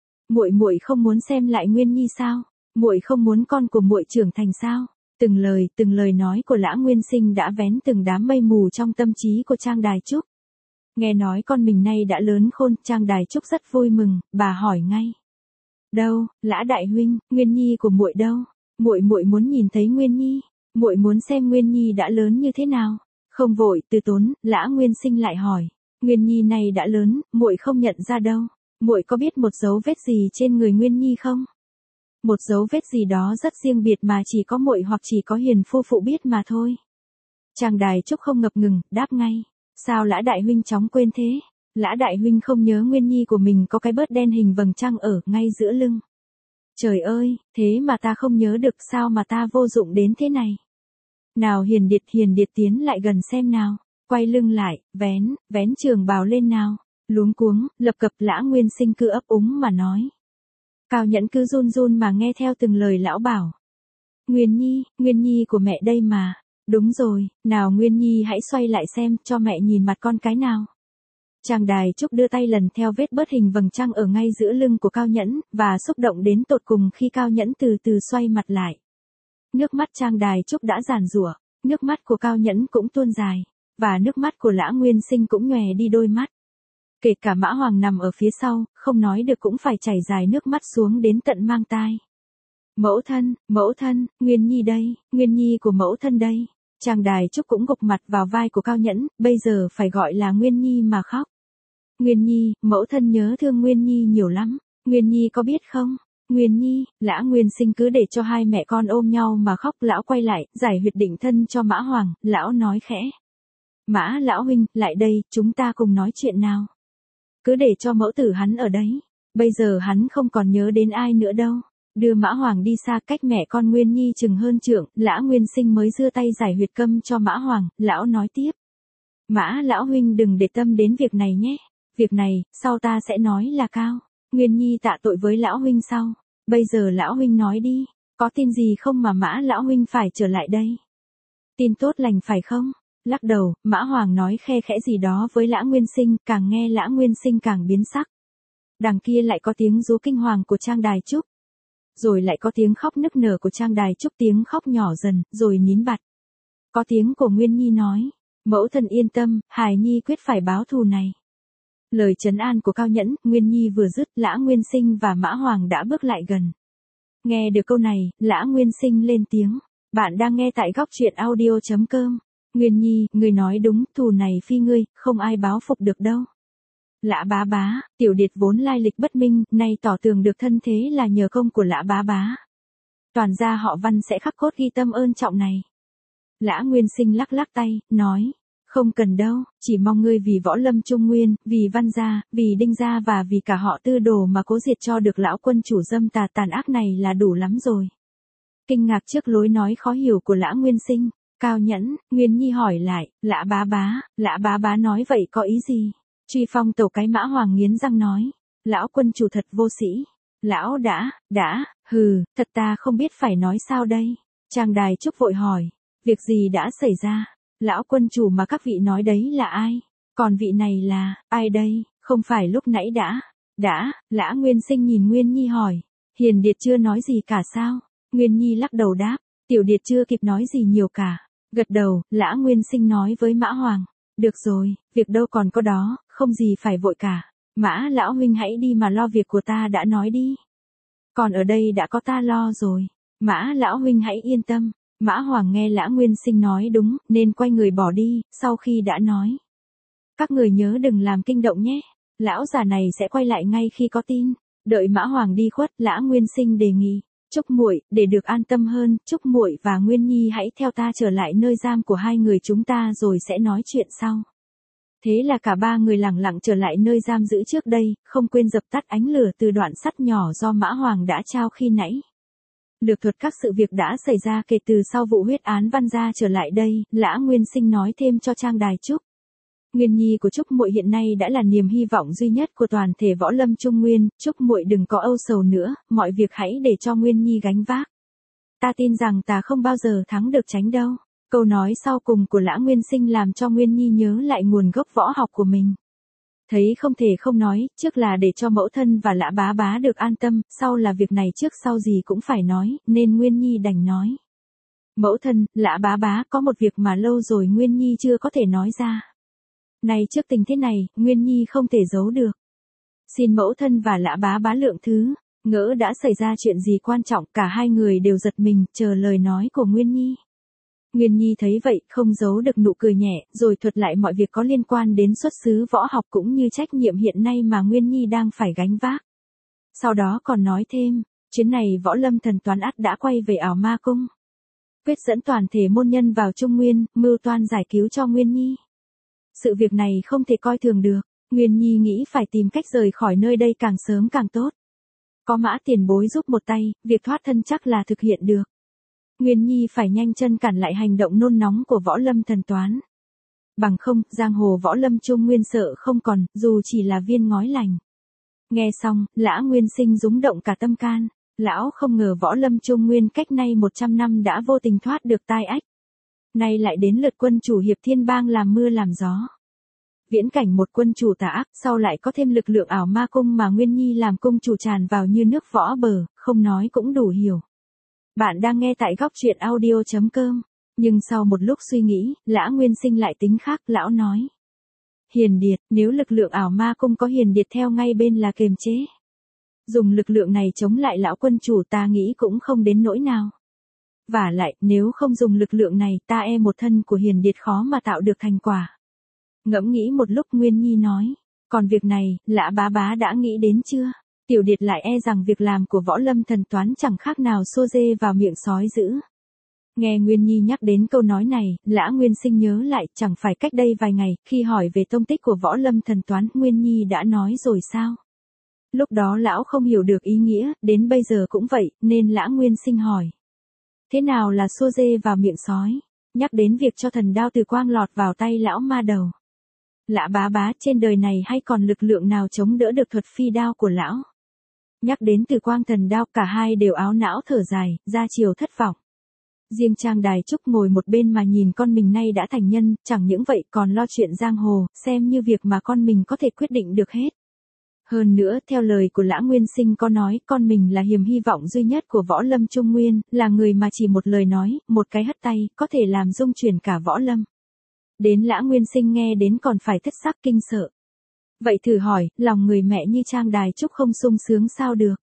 Muội không muốn xem lại Nguyên Nhi sao? Muội không muốn con của muội trưởng thành sao? Từng lời nói của Lã Nguyên Sinh đã vén từng đám mây mù trong tâm trí của Trang Đài Trúc. Nghe nói con mình nay đã lớn khôn, Trang Đài Trúc rất vui mừng, bà hỏi ngay. Đâu, Lã đại huynh, Nguyên Nhi của muội đâu? Muội muốn nhìn thấy Nguyên Nhi, muội muốn xem Nguyên Nhi đã lớn như thế nào. Không vội, Từ Tốn, Lã Nguyên Sinh lại hỏi. Nguyên Nhi này đã lớn, muội không nhận ra đâu. Muội có biết một dấu vết gì trên người Nguyên Nhi không? Một dấu vết gì đó rất riêng biệt mà chỉ có muội hoặc chỉ có hiền phu phụ biết mà thôi. Trang Đài Trúc không ngập ngừng, đáp ngay. Sao Lã đại huynh chóng quên thế? Lã đại huynh không nhớ Nguyên Nhi của mình có cái bớt đen hình vầng trăng ở ngay giữa lưng. Trời ơi, thế mà ta không nhớ được, sao mà ta vô dụng đến thế này? Nào Hiền Điệt tiến lại gần xem nào. Quay lưng lại, vén trường bào lên nào. Luống cuống, lập cập Lã Nguyên Sinh cứ ấp úng mà nói. Cao Nhẫn cứ run mà nghe theo từng lời lão bảo. Nguyên Nhi của mẹ đây mà. Đúng rồi, nào Nguyên Nhi hãy xoay lại xem, cho mẹ nhìn mặt con cái nào. Trang Đài Trúc đưa tay lần theo vết bớt hình vầng trăng ở ngay giữa lưng của Cao Nhẫn, và xúc động đến tột cùng khi Cao Nhẫn từ từ xoay mặt lại. Nước mắt Trang Đài Trúc đã giàn giụa, nước mắt của Cao Nhẫn cũng tuôn dài, và nước mắt của Lã Nguyên Sinh cũng nhòe đi đôi mắt. Kể cả Mã Hoàng nằm ở phía sau, không nói được cũng phải chảy dài nước mắt xuống đến tận mang tai. Mẫu thân, Nguyên Nhi đây, Nguyên Nhi của mẫu thân đây. Trang Đài Trúc cũng gục mặt vào vai của Cao Nhẫn, bây giờ phải gọi là Nguyên Nhi mà khóc. Nguyên Nhi, mẫu thân nhớ thương Nguyên Nhi nhiều lắm, Nguyên Nhi có biết không? Nguyên Nhi, Lã Nguyên Sinh cứ để cho hai mẹ con ôm nhau mà khóc. Lão quay lại, giải huyệt định thân cho Mã Hoàng, lão nói khẽ. Mã lão huynh, lại đây, chúng ta cùng nói chuyện nào. Cứ để cho mẫu tử hắn ở đấy, bây giờ hắn không còn nhớ đến ai nữa đâu. Đưa Mã Hoàng đi xa cách mẹ con Nguyên Nhi chừng hơn trượng, Lã Nguyên Sinh mới giơ tay giải huyệt câm cho Mã Hoàng, lão nói tiếp. Mã lão huynh đừng để tâm đến việc này nhé, việc này, sau ta sẽ nói là Cao Nguyên Nhi tạ tội với lão huynh sau. Bây giờ lão huynh nói đi, có tin gì không mà Mã lão huynh phải trở lại đây? Tin tốt lành phải không? Lắc đầu, Mã Hoàng nói khe khẽ gì đó với Lã Nguyên Sinh, càng nghe Lã Nguyên Sinh càng biến sắc. Đằng kia lại có tiếng rú kinh hoàng của Trang Đài Trúc. Rồi lại có tiếng khóc nức nở của Trang Đài Trúc, tiếng khóc nhỏ dần, rồi nín bặt. Có tiếng của Nguyên Nhi nói, mẫu thân yên tâm, hài nhi quyết phải báo thù này. Lời trấn an của Cao Nhẫn, Nguyên Nhi vừa dứt, Lã Nguyên Sinh và Mã Hoàng đã bước lại gần. Nghe được câu này, Lã Nguyên Sinh lên tiếng. Bạn đang nghe tại góc truyện audio.com. Nguyên Nhi, người nói đúng, thù này phi ngươi, không ai báo phục được đâu. Lã Bá Bá, Tiểu Điệt vốn lai lịch bất minh, nay tỏ tường được thân thế là nhờ công của Lã Bá Bá. Toàn gia họ Văn sẽ khắc cốt ghi tâm ơn trọng này. Lã Nguyên Sinh lắc lắc tay, nói, không cần đâu, chỉ mong ngươi vì Võ Lâm Trung Nguyên, vì Văn gia, vì Đinh gia và vì cả họ Tư Đồ mà cố diệt cho được lão quân chủ dâm tà tàn ác này là đủ lắm rồi. Kinh ngạc trước lối nói khó hiểu của Lã Nguyên Sinh, Cao Nhẫn, Nguyên Nhi hỏi lại, Lã Bá Bá nói vậy có ý gì? Truy Phong Tẩu cái Mã Hoàng nghiến răng nói, lão quân chủ thật vô sĩ. Lão thật ta không biết phải nói sao đây. Trang Đài Trúc vội hỏi, việc gì đã xảy ra? Lão quân chủ mà các vị nói đấy là ai? Còn vị này là, ai đây? Không phải lúc nãy Lã Nguyên Sinh nhìn Nguyên Nhi hỏi, Hiền Điệt chưa nói gì cả sao? Nguyên Nhi lắc đầu đáp, Tiểu Điệt chưa kịp nói gì nhiều cả. Gật đầu, Lã Nguyên Sinh nói với Mã Hoàng, được rồi, việc đâu còn có đó, không gì phải vội cả. Mã lão huynh hãy đi mà lo việc của ta đã nói đi. Còn ở đây đã có ta lo rồi. Mã lão huynh hãy yên tâm. Mã Hoàng nghe Lã Nguyên Sinh nói đúng, nên quay người bỏ đi, sau khi đã nói. Các người nhớ đừng làm kinh động nhé. Lão già này sẽ quay lại ngay khi có tin. Đợi Mã Hoàng đi khuất, Lã Nguyên Sinh đề nghị, Trúc muội, để được an tâm hơn, Trúc muội và Nguyên Nhi hãy theo ta trở lại nơi giam của hai người chúng ta rồi sẽ nói chuyện sau. Thế là cả ba người lặng lặng trở lại nơi giam giữ trước đây, không quên dập tắt ánh lửa từ đoạn sắt nhỏ do Mã Hoàng đã trao khi nãy. Lược thuật các sự việc đã xảy ra kể từ sau vụ huyết án Văn gia trở lại đây, Lã Nguyên Sinh nói thêm cho Trang Đài Trúc. Nguyên Nhi của Trúc muội hiện nay đã là niềm hy vọng duy nhất của toàn thể Võ Lâm Trung Nguyên, Trúc muội đừng có âu sầu nữa, mọi việc hãy để cho Nguyên Nhi gánh vác. Ta tin rằng ta không bao giờ thắng được tránh đâu. Câu nói sau cùng của Lã Nguyên Sinh làm cho Nguyên Nhi nhớ lại nguồn gốc võ học của mình. Thấy không thể không nói, trước là để cho mẫu thân và Lã Bá Bá được an tâm, sau là việc này trước sau gì cũng phải nói, nên Nguyên Nhi đành nói. Mẫu thân, Lã Bá Bá, có một việc mà lâu rồi Nguyên Nhi chưa có thể nói ra. Này trước tình thế này, Nguyên Nhi không thể giấu được. Xin mẫu thân và Lã Bá Bá lượng thứ, ngỡ đã xảy ra chuyện gì quan trọng, cả hai người đều giật mình, chờ lời nói của Nguyên Nhi. Nguyên Nhi thấy vậy, không giấu được nụ cười nhẹ, rồi thuật lại mọi việc có liên quan đến xuất xứ võ học cũng như trách nhiệm hiện nay mà Nguyên Nhi đang phải gánh vác. Sau đó còn nói thêm, chuyến này Võ Lâm Thần Toán ắt đã quay về Ảo Ma Cung. Quyết dẫn toàn thể môn nhân vào Trung Nguyên, mưu toan giải cứu cho Nguyên Nhi. Sự việc này không thể coi thường được, Nguyên Nhi nghĩ phải tìm cách rời khỏi nơi đây càng sớm càng tốt. Có Mã tiền bối giúp một tay, việc thoát thân chắc là thực hiện được. Nguyên Nhi phải nhanh chân cản lại hành động nôn nóng của Võ Lâm Thần Toán. Bằng không, giang hồ Võ Lâm Trung Nguyên sợ không còn, dù chỉ là viên ngói lành. Nghe xong, Lã Nguyên Sinh rúng động cả tâm can. Lão không ngờ Võ Lâm Trung Nguyên cách nay 100 năm đã vô tình thoát được tai ách. Nay lại đến lượt quân chủ Hiệp Thiên Bang làm mưa làm gió. Viễn cảnh một quân chủ tà ác, sau lại có thêm lực lượng Ảo Ma Cung mà Nguyên Nhi làm cung chủ tràn vào như nước võ bờ, không nói cũng đủ hiểu. Bạn đang nghe tại góc truyện audio.com. Nhưng sau một lúc suy nghĩ, Lã Nguyên Sinh lại tính khác, lão nói. Hiền Điệt, nếu lực lượng Ảo Ma Cung có Hiền Điệt theo ngay bên là kiềm chế. Dùng lực lượng này chống lại lão quân chủ ta nghĩ cũng không đến nỗi nào. Vả lại, nếu không dùng lực lượng này ta một thân của Hiền Điệt khó mà tạo được thành quả. Ngẫm nghĩ một lúc Nguyên Nhi nói. Còn việc này, Lã Bá Bá đã nghĩ đến chưa? Tiểu Điệt lại rằng việc làm của Võ Lâm Thần Toán chẳng khác nào xô dê vào miệng sói dữ. Nghe Nguyên Nhi nhắc đến câu nói này, Lã Nguyên Sinh nhớ lại, chẳng phải cách đây vài ngày, khi hỏi về tông tích của Võ Lâm Thần Toán, Nguyên Nhi đã nói rồi sao? Lúc đó lão không hiểu được ý nghĩa, đến bây giờ cũng vậy, nên Lã Nguyên Sinh hỏi. Thế nào là xô dê vào miệng sói? Nhắc đến việc cho thần đao từ quang lọt vào tay lão ma đầu. Lã Bá Bá, trên đời này hay còn lực lượng nào chống đỡ được thuật phi đao của lão? Nhắc đến từ quang thần đao, cả hai đều áo não thở dài, ra chiều thất vọng. Riêng Trang Đài Trúc ngồi một bên mà nhìn con mình nay đã thành nhân, chẳng những vậy còn lo chuyện giang hồ, xem như việc mà con mình có thể quyết định được hết. Hơn nữa, theo lời của Lã Nguyên Sinh có nói, con mình là hiềm hy vọng duy nhất của Võ Lâm Trung Nguyên, là người mà chỉ một lời nói, một cái hất tay, có thể làm rung chuyển cả Võ Lâm. Đến Lã Nguyên Sinh nghe đến còn phải thất sắc kinh sợ. Vậy thử hỏi, lòng người mẹ như Trang Đài Trúc không sung sướng sao được?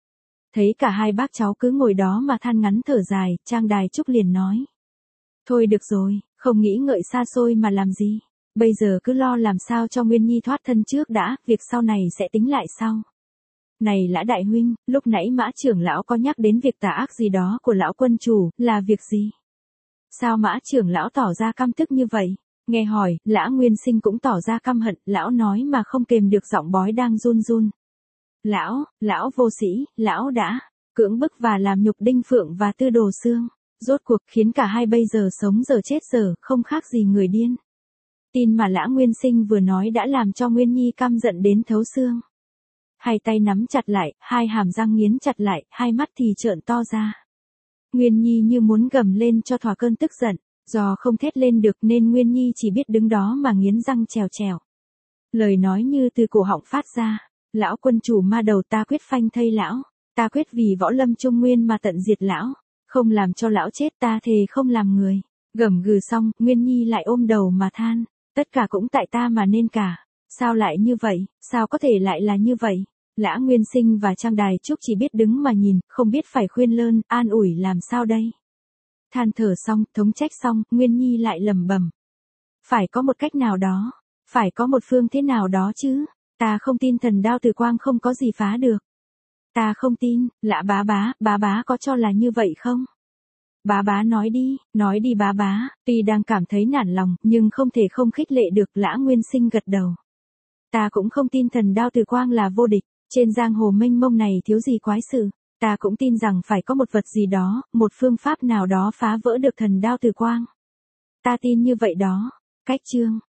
Thấy cả hai bác cháu cứ ngồi đó mà than ngắn thở dài, Trang Đài Trúc liền nói. Thôi được rồi, không nghĩ ngợi xa xôi mà làm gì. Bây giờ cứ lo làm sao cho Nguyên Nhi thoát thân trước đã, việc sau này sẽ tính lại sau. Này Lã đại huynh, lúc nãy Mã trưởng lão có nhắc đến việc tà ác gì đó của lão quân chủ, là việc gì? Sao Mã trưởng lão tỏ ra căm tức như vậy? Nghe hỏi, Lã Nguyên Sinh cũng tỏ ra căm hận, lão nói mà không kềm được giọng bói đang run run. Lão vô sĩ, lão đã cưỡng bức và làm nhục Đinh Phượng và Tư Đồ Xương. Rốt cuộc khiến cả hai bây giờ sống giờ chết giờ, không khác gì người điên. Tin mà Lã Nguyên Sinh vừa nói đã làm cho Nguyên Nhi căm giận đến thấu xương. Hai tay nắm chặt lại, hai hàm răng nghiến chặt lại, hai mắt thì trợn to ra. Nguyên Nhi như muốn gầm lên cho thỏa cơn tức giận, do không thét lên được nên Nguyên Nhi chỉ biết đứng đó mà nghiến răng trèo trèo. Lời nói như từ cổ họng phát ra, lão quân chủ ma đầu, ta quyết phanh thây lão, ta quyết vì võ lâm trung nguyên mà tận diệt lão, không làm cho lão chết, ta thề không làm người. Gầm gừ xong, Nguyên Nhi lại ôm đầu mà than, tất cả cũng tại ta mà nên cả. Sao lại như vậy, sao có thể lại là như vậy? Lã Nguyên Sinh và Trang Đài Trúc chỉ biết đứng mà nhìn, không biết phải khuyên lơn, an ủi làm sao đây. Than thở xong, thống trách xong, Nguyên Nhi lại lẩm bẩm. Phải có một cách nào đó, phải có một phương thế nào đó chứ, ta không tin thần đao từ quang không có gì phá được. Ta không tin, Lã bá bá có cho là như vậy không? Bá nói đi bá. Tuy đang cảm thấy nản lòng, nhưng không thể không khích lệ được. Lã Nguyên Sinh gật đầu. Ta cũng không tin thần đao từ quang là vô địch, trên giang hồ mênh mông này thiếu gì quái sự. Ta cũng tin rằng phải có một vật gì đó, một phương pháp nào đó phá vỡ được thần đao từ quang. Ta tin như vậy đó. Cách chương